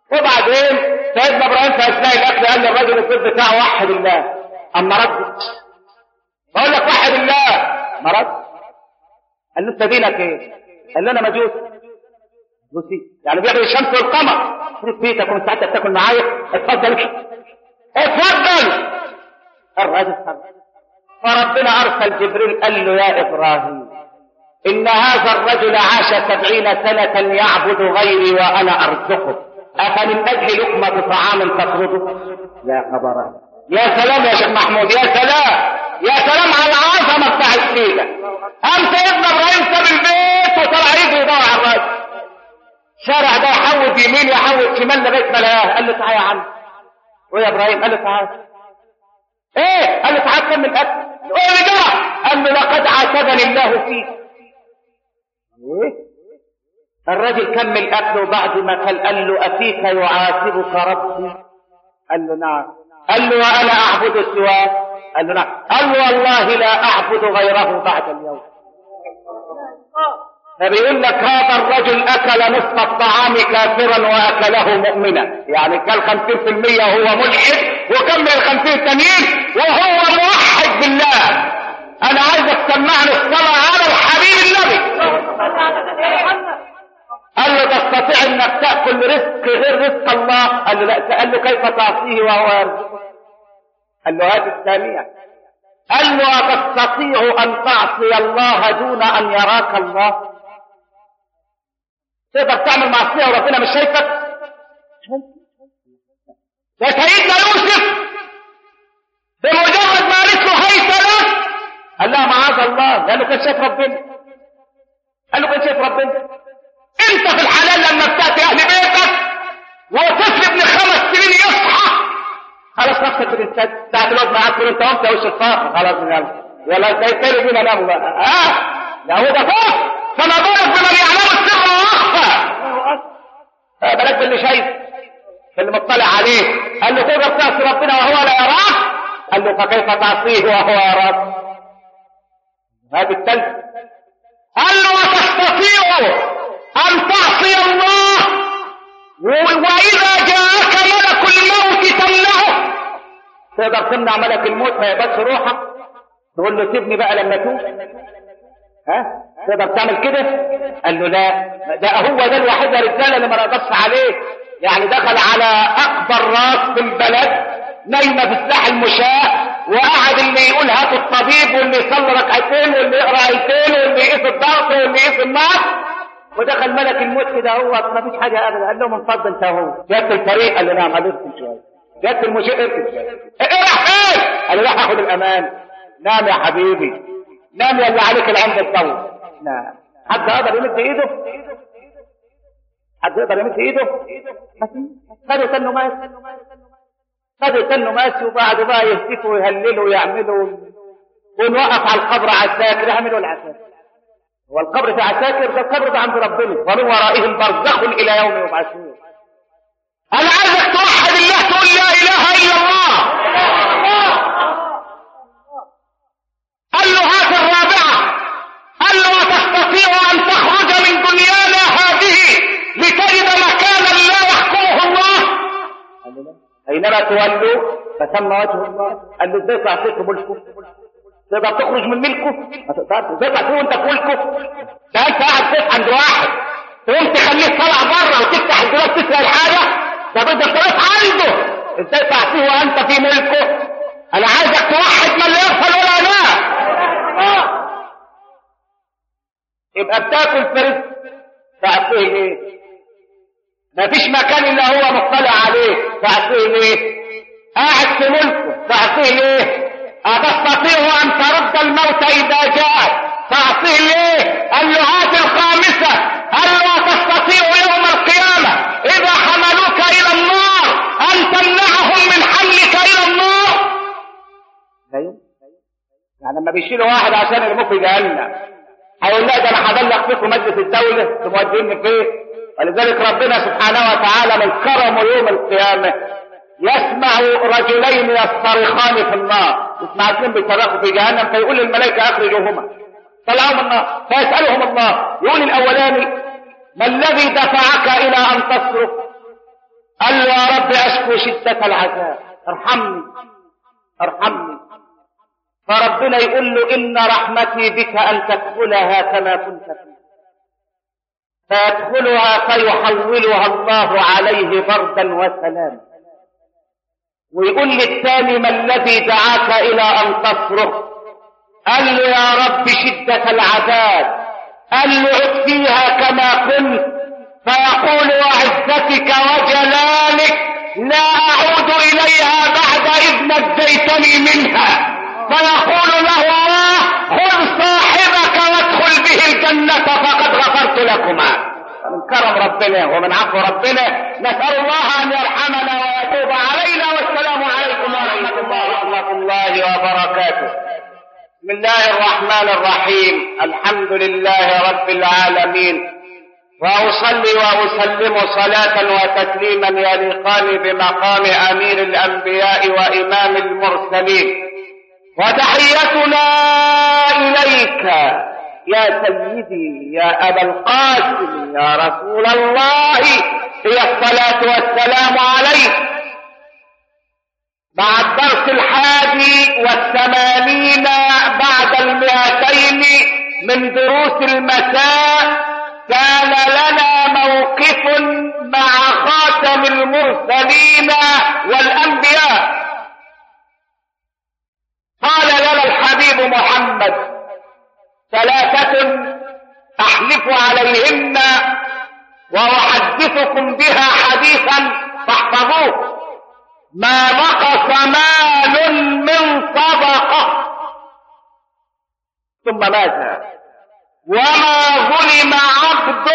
وبعدين سيدنا ابراهيم في اثناء الاكل قال للرجل الطب بتاعه وحد الله، اما رد بقول لك وحد الله، ما رد. قال له انت دينك ايه؟ قال له انا مجوس. مجوسي يعني بيعمل الشمس والقمر. في بيتك وانت حتى بتاكل معايا، اتفضل اتفضل. الراجل صبر، فربنا ارسل جبريل قال له يا ابراهيم ان هذا الرجل عاش سبعين سنة يعبد غيري وانا ارزقه، افمن اجل لقمة طعام تطرده؟ يا خبر، يا سلام يا شيخ محمود، يا سلام يا سلام على العظمة بتاع السيدة. قام سيدنا ابراهيم ساب البيت وطلع يجري يدور على الراجل. الشارع ده يحود يمين يحود شمال لغايه ما لقاه. قال له تعالى يا عم. ويا ابراهيم؟ قال له تعالى. ايه؟ قال له تعالى كمل اكل. ايه اللي جرى؟ قال له لقد عاتبني الله فيك. ايه؟ الراجل كمل اكله وبعد ما كان قال له افيك يعاتبك ربي؟ قال له نعم. قال له وانا اعبد سواك؟ قال له نعم. قال له والله لا اعبد غيره بعد اليوم. فبيقول لك هذا الرجل اكل نصف الطعام كافرا واكله مؤمنا، يعني كان خمسين في المية وهو ملحد وكمل الخمسين التانيين وهو موحد بالله. انا عايزك تسمعني الصلاة على الحبيب النبي. قال له تستطيع انك تأكل رزق غير رزق الله؟ قال له لا. قال له كيف تعصيه وهو يرزقك؟ قال له هذه الثانية. قال له أتستطيع أن تعصي الله دون أن يراك الله؟ تقدر تعمل معصية وربنا مش شايفك؟ ده سيدنا يوسف بمجرد ما قالت له هيت لك قال لها معاذ الله، لأنه كان شايف ربنا. قال له كان شايف ربنا. أنت في الحلال لما بتأتي أهل بيتك وطفل ابن خمس سنين يصحى خلاص نفسك بالإنسان ساعة الوقت معاك تقول أنت وأنت وش الفاقة خلاص يلا يلا تاني بينا ناموا بقى. آه لا هو ده فوق، فما بالك بمن يعلم السر وأخفى. آه بالك باللي شايف اللي مطلع عليه. قال له تقدر تعصي ربنا وهو لا يراك؟ قال له فكيف تعصيه وهو يراك؟ هذه الثالثة. قال له وتستطيع أن تعصي الله وإذا جاءك ملك الموت تمنعه؟ تقدر تمنع ملك الموت ما يقبضش روحك؟ تقول له سيبني بقى لما توب؟ ها؟ تقدر تعمل كده؟ قال له لا. ده هو ده الوحيد يا رجاله اللي ما نقدرش عليه. يعني دخل على اكبر راس في البلد نايمه في الساحل المشاة وقعد اللي يقول هاتوا الطبيب واللي يصلي ركعتين واللي يقرا ايتين واللي يقيس الضغط واللي يقيس النار. ودخل ملك الموت كده هو ما فيش حاجه ابدا. قال له من فضل انت اهو. جت الفريق؟ قال له نعم. قال له اركن شويه. جت المشير؟ اركن شويه. ايه راح فين؟ قال له راح اخد الامان. نام يا حبيبي نام يا اللي عليك العمر الطول. نعم. حد يقدر يمد ايده؟ حد يقدر يمد ايده؟ خدوا تنه ماشي خدوا تنه ماشي وبعد بقى يهتفوا ويهللوا ويعملوا ونوقف على القبر عساكر. يعملوا العساكر. هو القبر في عساكر؟ ده القبر ده عند ربنا ومن ورائهم برزخ الى يوم يبعثون. انا عايزك توحد الله تقول لا اله الا الله. قال له هات الرابعه. قال له وتستطيع ان تخرج من دنيانا هذه لتجد مكانا لا يحكمه الله؟ قال له لا. اينما تولوا فثم وجه الله. قال له ازاي تعطيك ملكه؟ تقدر تخرج من ملكه؟ ما تقدرش. ازاي تعطيه وانت في ملكه؟ ده انت قاعد تسال عند واحد تقوم تخليه طالع بره وتفتح الجواب تسال الحاجه؟ ده بدك تروح عنده. ازاي تعطيه وانت في ملكه؟ انا عايزك توحد من لا يغفل ولا ينام. يبقى بتاكل في رزق تعطيه ليه؟ مفيش مكان الا هو مطلع عليه تعطيه ليه؟ قاعد في ملكه تعطيه ليه؟ أتستطيع أن ترد الموت إذا جاء تعطيه ليه؟ قال له هات الخامسة. قال له أتستطيع يوم القيامة إذا حملوك إلى النار أن تمنعهم من حملك إلى النار؟ يعني لما بيشيلوا واحد عشان يرموه في جهنم هيقول لا ده انا هبلغ فيكم مجلس الدوله تموديني فين؟ ولذلك ربنا سبحانه وتعالى من كرمه يوم القيامه يسمع رجلين يصطرخان في النار. يسمع اثنين بيصرخوا في جهنم فيقول للملائكه اخرجوهما طلعوا من النار فيسالهم الله. يقول الاولاني ما الذي دفعك الى ان تصرخ؟ قال له يا رب اشكو شدة العذاب، ارحمني ارحمني. فربنا يقول له ان رحمتي بك ان تدخلها كما كنت فيها، فيدخلها فيحولها الله عليه بردا وسلاما. ويقول للثاني ما الذي دعاك الى ان تصرخ؟ قال له يا رب شدة العذاب. قال له عد فيها كما كنت، فيقول وعزتك وجلالك لا اعود اليها بعد اذ نجيتني منها. فيقول له الله خذ صاحبك وادخل به الجنة فقد غفرت لكما. من كرم ربنا ومن عفو ربنا نسأل الله ان يرحمنا ويتوب علينا. والسلام عليكم ورحمة الله ورحمة الله وبركاته. بسم الله الرحمن الرحيم. الحمد لله رب العالمين، وأصلي وأسلم صلاة وتسليما يليقان بمقام أمير الأنبياء وإمام المرسلين. وتحيتنا إليك يا سيدي يا أبا القاسم يا رسول الله، هي الصلاة والسلام عليك. مع الدرس الحادي والثمانين بعد المئتين من دروس المساء، كان لنا موقف مع خاتم المرسلين والأنبياء. قال لنا الحبيب محمد ثلاثة أحلف عليهن وأحدثكم بها حديثا فاحفظوه: ما نقص مال من صدقة. ثم ماذا؟ وما ظلم عبد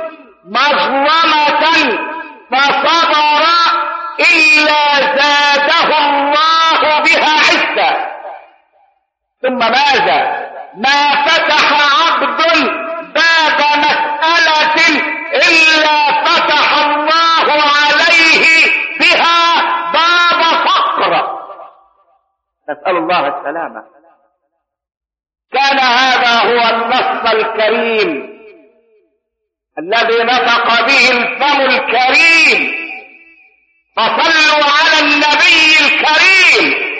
مظلمة فصبر إلا زاده الله بها عزة. ثم ماذا؟ ما فتح عبد باب مسألة إلا فتح الله عليه بها باب فقر. نسأل الله السلامة. كان هذا هو النص الكريم الذي نطق به الفم الكريم. فصلوا على النبي الكريم.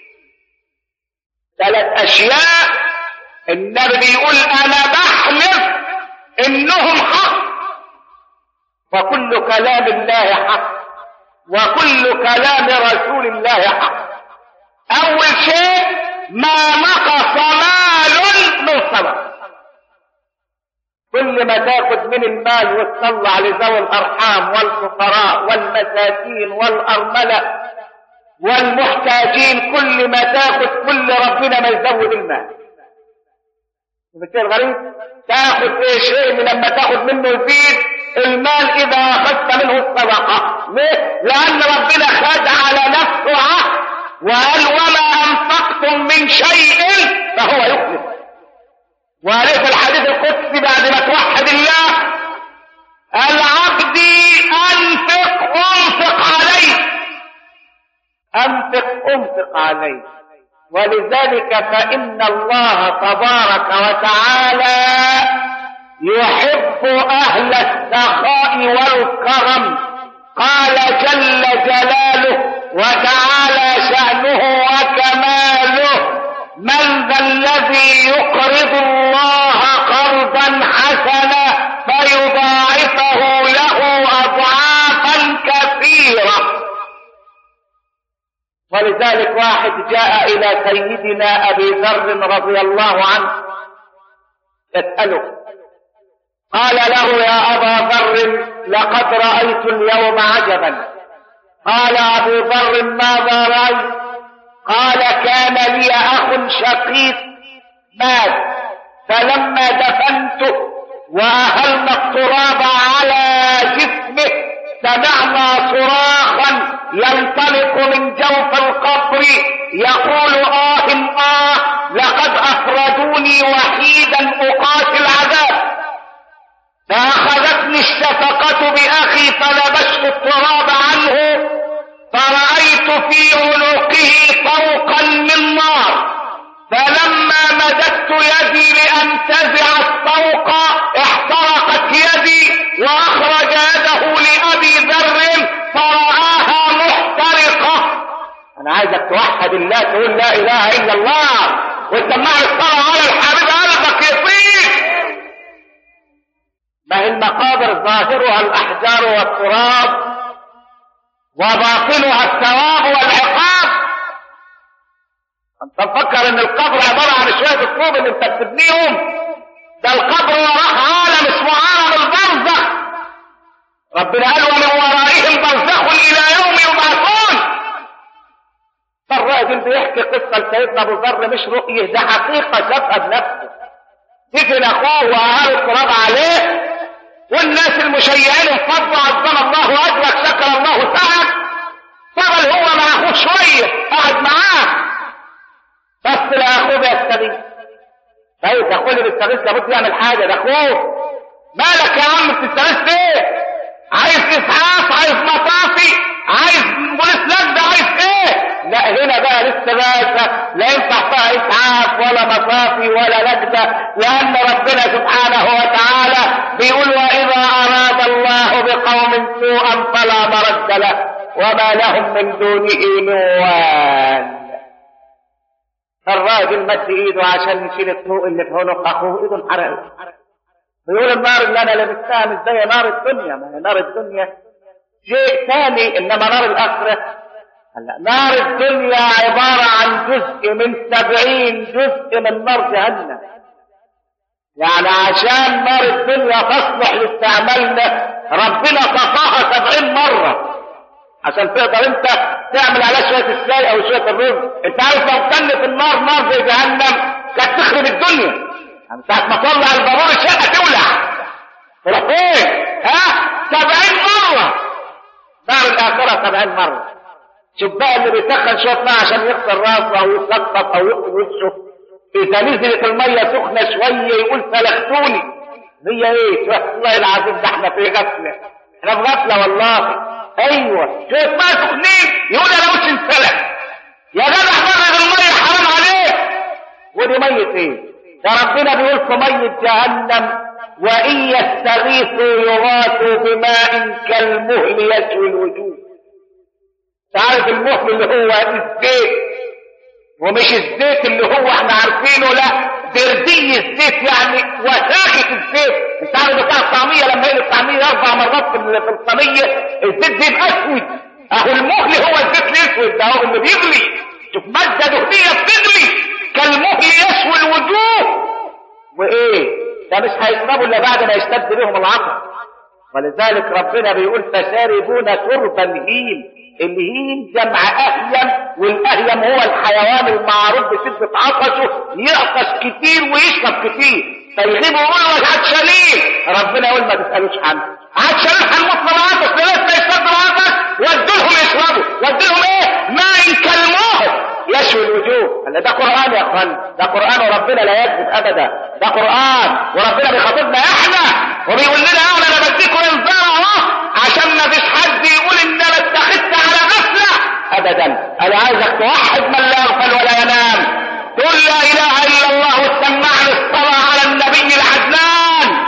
ثلاث أشياء النبي بيقول أنا بحلف إنهم حق، وكل كلام الله حق، وكل كلام رسول الله حق. أول شيء ما نقص مال من صدقة. كل ما تاخذ من المال وتطلع لذوي الأرحام والفقراء والمساكين والأرملة والمحتاجين، كل ما تاخذ كل ربنا ما يزود المال. بالشيء الغريب تاخذ ايه شيء لما تاخذ منه يزيد المال اذا اخذت منه الصدقه. ليه؟ لان ربنا خد على نفسه عهد وقال وما انفقتم من شيء فهو يخلف. وقال في الحديث القدسي بعد ما توحد الله قال عبدي انفق انفق عليك، انفق انفق عليك. ولذلك فإن الله تبارك وتعالى يحب أهل السخاء والكرم. قال جل جلاله وتعالى شأنه وكماله: من ذا الذي يقرض الله قرضا حسنا فيضاعفه له أضعافا كثيرة. ولذلك واحد جاء إلى سيدنا أبي ذر رضي الله عنه يسأله، قال له يا أبا ذر لقد رأيت اليوم عجبا. قال أبو ذر ماذا رأيت؟ قال كان لي أخ شقيق مات، فلما دفنته وأهلنا التراب على جسمه سمعنا صراخا ينطلق من جوف القبر يقول آه آه لقد أفردوني وحيدا أقاسي العذاب. فأخذتني الشفقة بأخي فلبشت التراب عنه، فرأيت في عنقه طوقا من نار، فلما مددت يدي لأنتزع الطوق احترقت يدي، وأخرج يده لأبي ذر فرأى انا عايزك توحد الله، تقول لا اله الا الله وتسمعني الصلاه على الحبيب قلبك يطير. ما هي المقابر ظاهرها الاحجار والتراب وباطنها الثواب والعقاب. انت مفكر ان القبر عباره عن شويه الطوب اللي انت بتبنيهم؟ ده القبر وراه عالم اسمه عالم البرزخ. ربنا قال ومن ورائهم برزخ الى يوم يبعثون. الراجل بيحكي قصه لسيدنا ابو ذر، مش رؤيه، ده حقيقه شافها بنفسه. دفن اخوه واهل التراب عليه والناس المشيعين انفضوا عظم الله اجرك شكر الله سعد. فضل هو مع اخوه شويه قعد معاه بس لا اخوه بيستغيث. طيب ده اخوه اللي بيستغيث لابد يعمل حاجه، ده اخوه. مالك يا عم بتستغيث ليه؟ عايز اسعاف، عايز مطافي، عايز بوليس لجنه، عايز ايه؟ لا هنا بقى لسه بقى لا ينفع فيها اسعاف ولا مطافي ولا لجنه، لان ربنا سبحانه وتعالى بيقول واذا اراد الله بقوم سوءا فلا مرد له وما لهم من دونه من وال. الراجل مد ايده عشان يشيل الطوق اللي في عنق اخوه، ايده انحرقت. بيقول النار اللي انا لبستها مش زي نار الدنيا، ما هي نار الدنيا شيء ثاني، انما نار الاخره هلا. نار الدنيا عباره عن جزء من سبعين جزء من نار جهنم. يعني عشان نار الدنيا تصلح لاستعمالنا ربنا طفاها سبعين مره عشان تقدر انت تعمل عليها شويه الشاي او شويه الرز. انت عارف لو كانت النار نار زي جهنم كانت تخرب الدنيا. يعني ساعة ما طلع البابور الشقة تولع. تروح فين؟ ها؟ سبعين مرة. نار الآخرة سبعين مرة. شوف بقى اللي بيسخن شوية ماء عشان يغسل راسه أو يتلطف أو يغسل وشه، إذا نزلت المية سخنة شوية يقول سلختوني. هي إيه؟ شوية والله العظيم ده إحنا في غفلة. إحنا في غفلة والله. أيوه شوية ماء سخنين يقول أنا مش انسلخ. يا جدع فرغ المية حرام عليك. ودي مية إيه؟ ده ربنا بيقول في مية جهنم وإن يستغيثوا يغاثوا بماء كالمهل يشوي الوجوه. تعرف المهل اللي هو الزيت، ومش الزيت اللي هو احنا عارفينه، لا بردي الزيت يعني وساخة الزيت. انت عارف بتاع الطعمية لما يقلب الطعمية اربع مرات في الصينية الزيت بيبقى اسود. اهو المهل هو الزيت الاسود ده هو اللي بيغلي. شوف مادة دهنية بتغلي كالمهل يشوي الوجوه. وايه ده مش هيشربوا الا بعد ما يشتد بهم العطش. ولذلك ربنا بيقول فشاربون شرب الهيم. الهيم جمع اهيم، والاهيم هو الحيوان المعروف بشدة عطشه، يعطش كتير ويشرب كتير فيغيبوا يقولوا عطشانين. ربنا يقول ما تسالوش عنه، عطشانين هنموت من العطش لغايه ما يشتدوا العطش ودولهم يشربوا. ودولهم ايه؟ ماء كالمهل يشوي الوجوه. هلا ده قرآن يا اخوان، ده قرآن وربنا لا يكذب ابدا. ده قرآن وربنا بيخاطبنا احنا وبيقول لنا انا بديكم انذار اهو عشان ما فيش حد يقول ان انا اتخذت على غفله ابدا. انا عايزك توحد من لا يغفل ولا ينام، تقول لا اله الا الله وتسمعني الصلاه على النبي العدنان.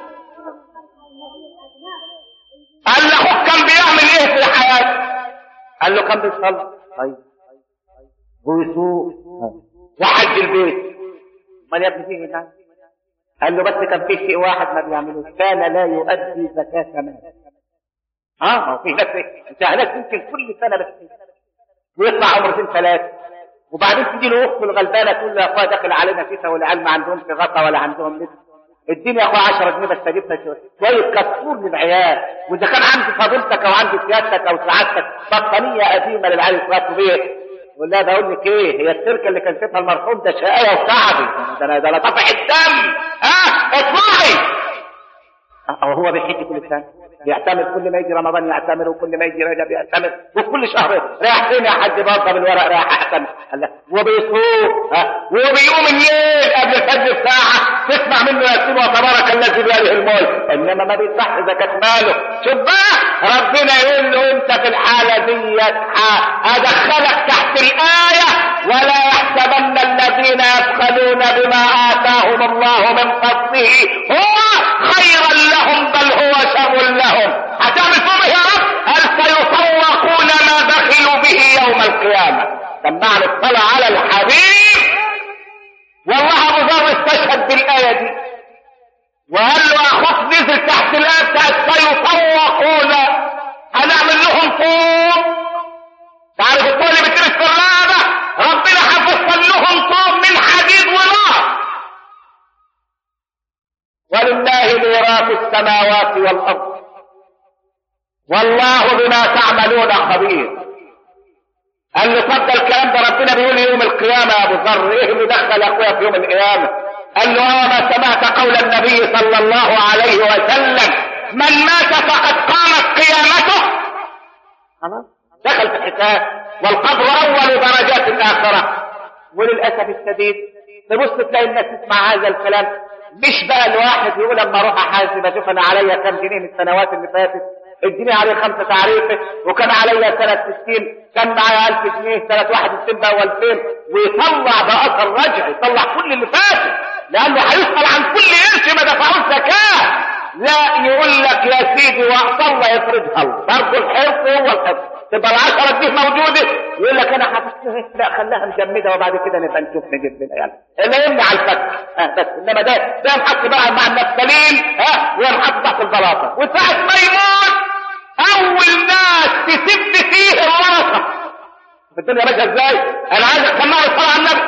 قال له اخوك كان بيعمل ايه في حياته؟ قال له كان بيصلي. طيب ويسوق وحج البيت. امال يا ابني فيه هنا؟ قال له بس كان في شيء واحد ما بيعملوش، كان لا يؤدي زكاة مال. اه ما هو في ناس انت هناك ممكن كل سنه بس ويطلع عمرتين ثلاثه وبعدين تيجي له اخته الغلبانه تقول له يا اخويا داخل علينا شتاء والعيال ما عندهمش غطا ولا عندهم لبس، اديني يا اخويا عشرة جنيه بس اجيبها شويه كسور للعيال، واذا كان عندي فضيلتك او عندي سيادتك او سعادتك بطانيه قديمه للعيال يتغطوا بيها. يقول لها بقول لك ايه، هي التركه اللي كان شايفها المرحوم ده شقايه وتعبي، ده انا ده انا طفح الدم. اه اطلعي. اه هو بيحج كل سنه، بيعتمر كل ما يجي رمضان يعتمر، وكل ما يجي رجب يعتمر، وكل شهر رايح فين يا حاج برضه بالورق رايح اعتمر. وبيصوم ها وبيقوم الليل قبل الفجر بساعه تسمع منه ياسين وتبارك الذي بيده الملك، انما ما بيدفعش زكاه ماله. شوف بقى ربنا يقول له انت في الحاله دي ادخلك تحت الايه ولا يحسبن الذين يبخلون بما آتاهم الله من فضله هو خيرا لهم بل هو شر لهم. هتعمل فيهم يا رب؟ هل سيطوقون ما بخلوا به يوم القيامة. القيامة. سمعنا الصلاة على الحبيب. والله ابو ذر استشهد بالآية دي وقال له اخوك نزل تحت الآية بتاعت سيطوقون، هنعمل لهم طوب. تعرف الطوب اللي بترس في الرقبة؟ ربنا هيفصل لهم طوب من حديد ونار. ولله ميراث السماوات والأرض والله بما تعملون خبير. قال له صدق الكلام ده، ربنا بيقول يوم القيامة يا ابو ذر. ايه اللي دخل اخويا في يوم القيامة؟ قال له اه ما سمعت قول النبي صلى الله عليه وسلم من مات فقد قامت قيامته. خلاص دخل في الحساب. والقبر اول درجات الاخرة. وللاسف الشديد تبص تلاقي الناس تسمع هذا الكلام، مش بقى الواحد يقول اما اروح احاسب اشوف انا عليا كام جنيه من السنوات اللي فاتت، الجنيه عليه خمسة تعريفه، وكان عليا سنة ستين، كان معايا ألف جنيه سنة واحد وستين بقى والفين، ويطلع بأثر رجع، يطلع كل اللي فات، لأنه هيسأل عن كل قرش ما دفعوه زكاة. لا يقول لك يا سيدي وقت الله يفرضها الله، برضه الحرص هو الحرص. تبقى العشرة دي موجودة يقول لك أنا حبستها، لا خلاها مجمدة وبعد كده نبقى نشوف نجيب لنا يعني اللي يمنع الفتح. ها بس إنما ده ده محط بقى مع النفتالين، ها وينحط تحت البلاطة، وساعة ما يموت اول ناس تسب فيه الورثة. الدنيا ماشيه ازاي؟ انا عايز اسمعه الصلاه على النبي.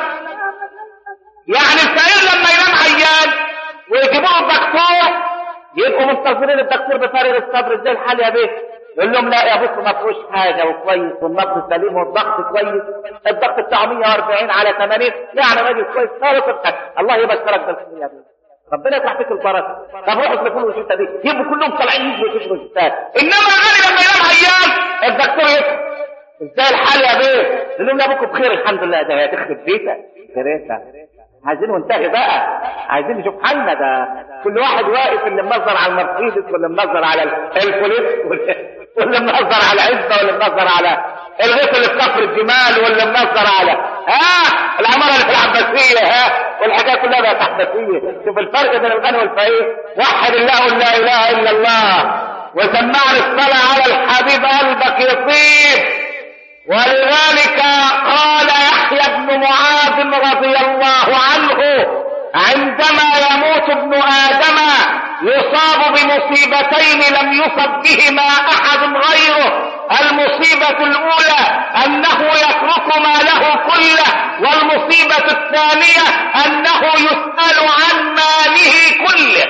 يعني الفقير لما ينام عيان ويجيبوا له الدكتور يبقوا منتظرين الدكتور بفارغ الصبر. ازاي الحال يا بيه؟ يقول لهم لا يا بص ما فيهوش حاجه وكويس والنبض سليم والضغط كويس، الضغط بتاعه مية واربعين على ثمانين، يعني راجل كويس خالص. الله يبشرك بالخير يا بيه، ربنا يفتح فيك البركه. طب روحوا اطلبوا له الشتاء دي، يبقوا كلهم طالعين يجوا يشوفوا الشتاء. انما الغني لما ينام عيان الدكتور يدخل ازاي الحال يا بيه؟ يقول لهم يا ابوكم بخير الحمد لله. ده هتخرب بيتك كريتها، عايزين ننتهي بقى، عايزين نشوف حالنا. ده كل واحد واقف، اللي منظر على المرسيدس واللي منظر على الفوليس واللي منظر على عزبه واللي منظر على الغيط اللي في كفر الجمال واللي منظر على ها العماره اللي في العباسيه، ها والحاجات كلها بقت عباسيه. شوف الفرق بين الغني والفقير. وحد الله قل لا اله الا الله وسمعني الصلاه على الحبيب قلبك يطيب. ولذلك قال يحيى بن معاذ رضي الله عنه عندما يموت ابن آدم يصاب بمصيبتين لم يصب بهما أحد غيره. المصيبة الأولى أنه يترك ماله كله، والمصيبة الثانية أنه يسأل عن ماله كله.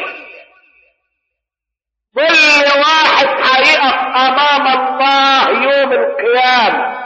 كل واحد هيقف أمام الله يوم القيامة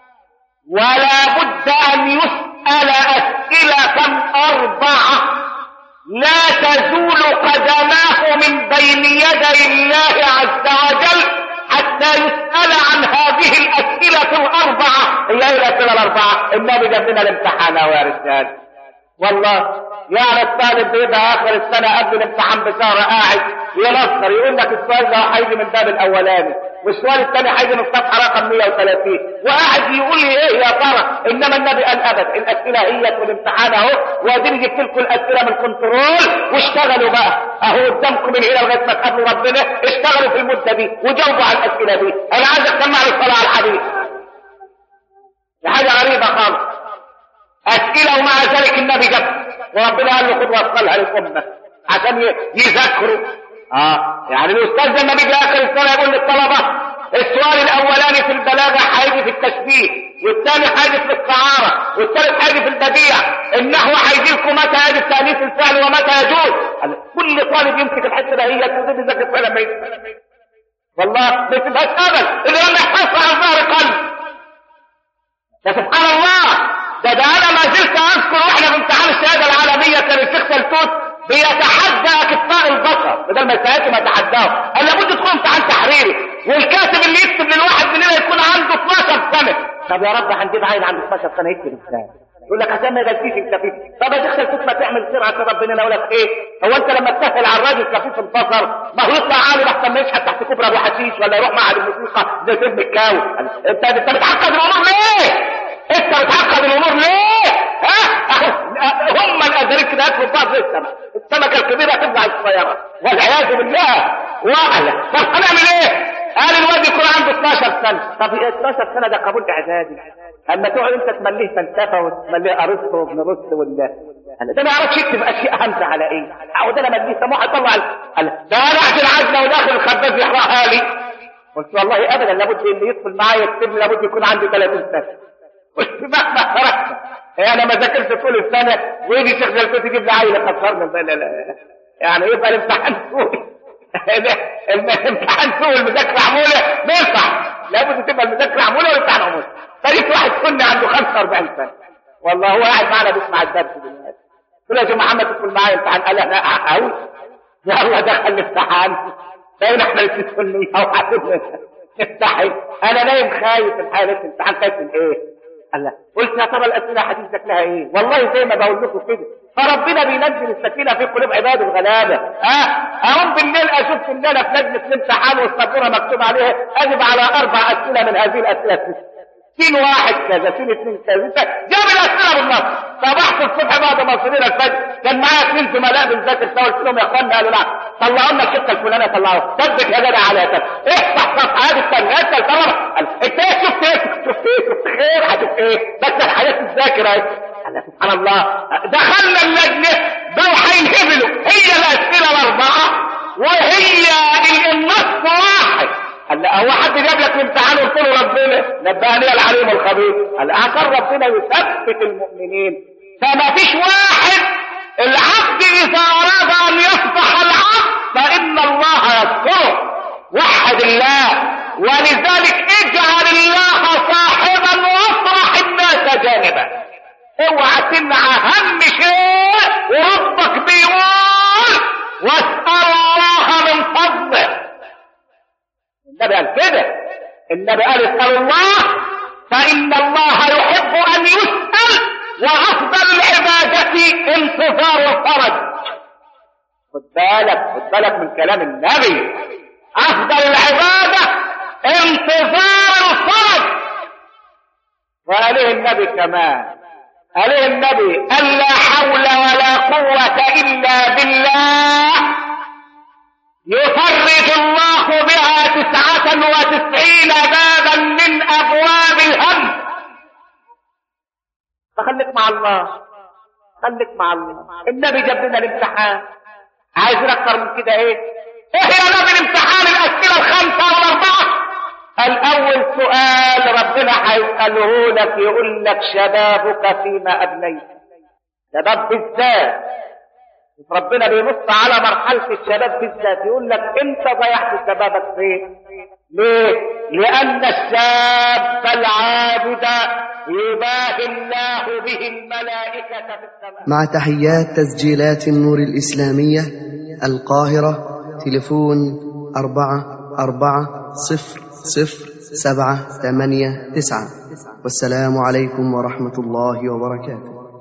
ولا بد أن يسأل أسئلة أربعة لا تزول قدماه من بين يدي الله عز وجل حتى يسأل عن هذه الأسئلة الأربعة. هي ايه الأسئلة الأربعة؟ النبي جاب لنا الامتحان يا رجال والله. يعني الطالب بيبقى آخر السنة قبل الامتحان بشهر قاعد ينصر يقول لك السؤال ده هيجي من الباب الأولاني والسؤال الثاني هيجي من الصفحة رقم مية وثلاثين، وقاعد يقول لي ايه يا ترى. انما النبي قال ابد، الاسئله هي والامتحان اهو، واديني جبت لكم الاسئله من الكنترول واشتغلوا بقى اهو قدامكم من هنا لغايه ما تقابلوا ربنا. اشتغلوا في المده دي وجاوبوا على الاسئله دي. انا عايز اسمع الصلاه على الحبيب. دي حاجه غريبه خالص، اسئله ومع ذلك النبي جاب وربنا قال له خد وصلها للامه عشان يذاكروا. اه يعني الاستاذ لما بيجي اخر السنه يقول للطلبه السؤال الاولاني في البلاغه هيجي في التشبيه، والثاني هيجي في الصعاره، والثالث هيجي في البديع، النحو هيجي لكم متى يجي تاليف الفعل ومتى يجوز. كل طالب يمسك الحته ده هي تقول بيذاكر فعلا ما والله ما تبقاش ابدا اللي لما يحصل على ظهر قلب. يا سبحان الله، ده ده انا ما زلت اذكر واحنا في امتحان الشهاده العالميه كان الشيخ سلطوت بيتحدى اكفاء البصر بدل ما يساعدهم يتحداهم. قال لابد تدخل امتحان تحريري، والكاتب اللي يكتب للواحد مننا يكون عنده اتناشر سنه. طب يا رب هنجيب عيل عنده اتناشر سنه يكتب ازاي؟ يقول لك عشان ما يغلطيش الكفيف. طب يا شيخ سلطوت ما تعمل خير عشان ربنا يقول لك ايه؟ هو انت لما تسهل على الراجل كفيف البصر ما هو يطلع عالم احسن ما يشحت تحت كوبري ابو حشيش ولا يروح معهد الموسيقى زي سيد مكاوي. انت انت بتعقد الامور ليه؟ انت بتعقد الامور ليه؟ ها؟ هم الازاريك كده يدخلوا بعض زي السمك، السمكه الكبيره تبلع الصغيره والعياذ بالله واعلى. طب هنعمل ايه؟ قال الواد يكون عنده اتناشر سنة. طب اتناشر سنة ده قبول اعدادي، اما تقعد انت تمليه فلسفة وتمليه ارسطو وابن رشد ولا ده ما يعرفش يكتب اشياء همزة على ايه. اقعد انا مليه سموحة يطلع ال... ده انا احد العزمة وداخل الخباز يحرقها لي. قلت والله ابدا، لابد اللي يدخل معايا يكتب لي لابد يكون عنده ثلاثين سنة. قلت مهما خرجت انا ما ذاكرت طول السنة ويجي شيخ زلفوت يجيب لي عيل خسرنا. لا لا يعني يبقى الامتحان سهل. الامتحان سهل المذاكرة عمولة ما ينفع، لابد تبقى المذاكرة عمولة والامتحان عمولة. فريق واحد كنا عنده خمسة وأربعين سنة والله هو قاعد معنا بيسمع الدرس دلوقتي. قلت له يا محمد تدخل معايا امتحان؟ قال انا احاول. يلا دخل الامتحان باين احنا الاثنين سنية وحاسبنا امتحن. انا نايم خايف الحالة الامتحان خايف من ايه؟ قال لا. قلت يا ترى الاسئله حديث شكلها ايه؟ والله زي ما بقول لكم كده، فربنا بينزل السكينه في قلوب عباده الغلابه. ها أه؟ اقوم بالليل اشوف ان انا في لجنه الامتحان والسبوره مكتوب عليها اجب على اربع اسئله من هذه الاسئله. سين واحد كذا، سين اثنين كذا، جاب الاسئله بالنص. صبحت الصبح بعد ما صلينا الفجر كان معايا اثنين زملاء بنذاكر سوا، قلت لهم يا اخوانا قالوا لا طلعوا لنا الشقه الفلانيه، طلعوها ثبت يا جدع على كده افتح صفحات التنميات الثوره. انت شفت ايه؟ شفت ايه؟ شفت خير هتشوف ايه؟ بس الحياه الذاكره اهي. سبحان الله دخلنا اللجنه بقوا هينهبلوا هي الاسئله الاربعه وهي النص واحد. قال لا هو حد جاب لك الامتحان قلت له ربنا نبهني العليم الخبير. قال عشان ربنا يثبت المؤمنين. فما فيش واحد العبد اذا اراد ان يصبح العبد فان الله يذكره. وحد الله، ولذلك اجعل الله صاحبا واطرح الناس جانبا. اوعى تمنع اهم شيء وربك بيقول واسال الله من فضله. النبي قال كده، النبي قال اسال الله فان الله يحب ان يسال، وافضل العباده انتظار الفرج. خد بالك خد بالك من كلام النبي، افضل العباده انتظار الفرج. وقاله النبي كمان، قاله النبي أن لا حول ولا قوة إلا بالله يفرج الله بها تسعة وتسعين بابا من أبواب الهم. فخليك مع الله، خليك مع الله. النبي جاب لنا الامتحان، عايزين أكتر من كده إيه؟ إيه يا نبي الامتحان الأسئلة الخمسة والأربعة؟ الأول سؤال ربنا هيسأله لك يقول لك شبابك فيما أبنيت. شباب بالذات ربنا بينص على مرحلة الشباب بالذات، يقول لك أنت ضيعت شبابك فين؟ ليه؟ لأن الشاب العابد يباهي الله به الملائكة في السماء. مع تحيات تسجيلات النور الإسلامية القاهرة، تليفون أربعة أربعة صفر صفر سبعة ثمانية تسعة. والسلام عليكم ورحمة الله وبركاته.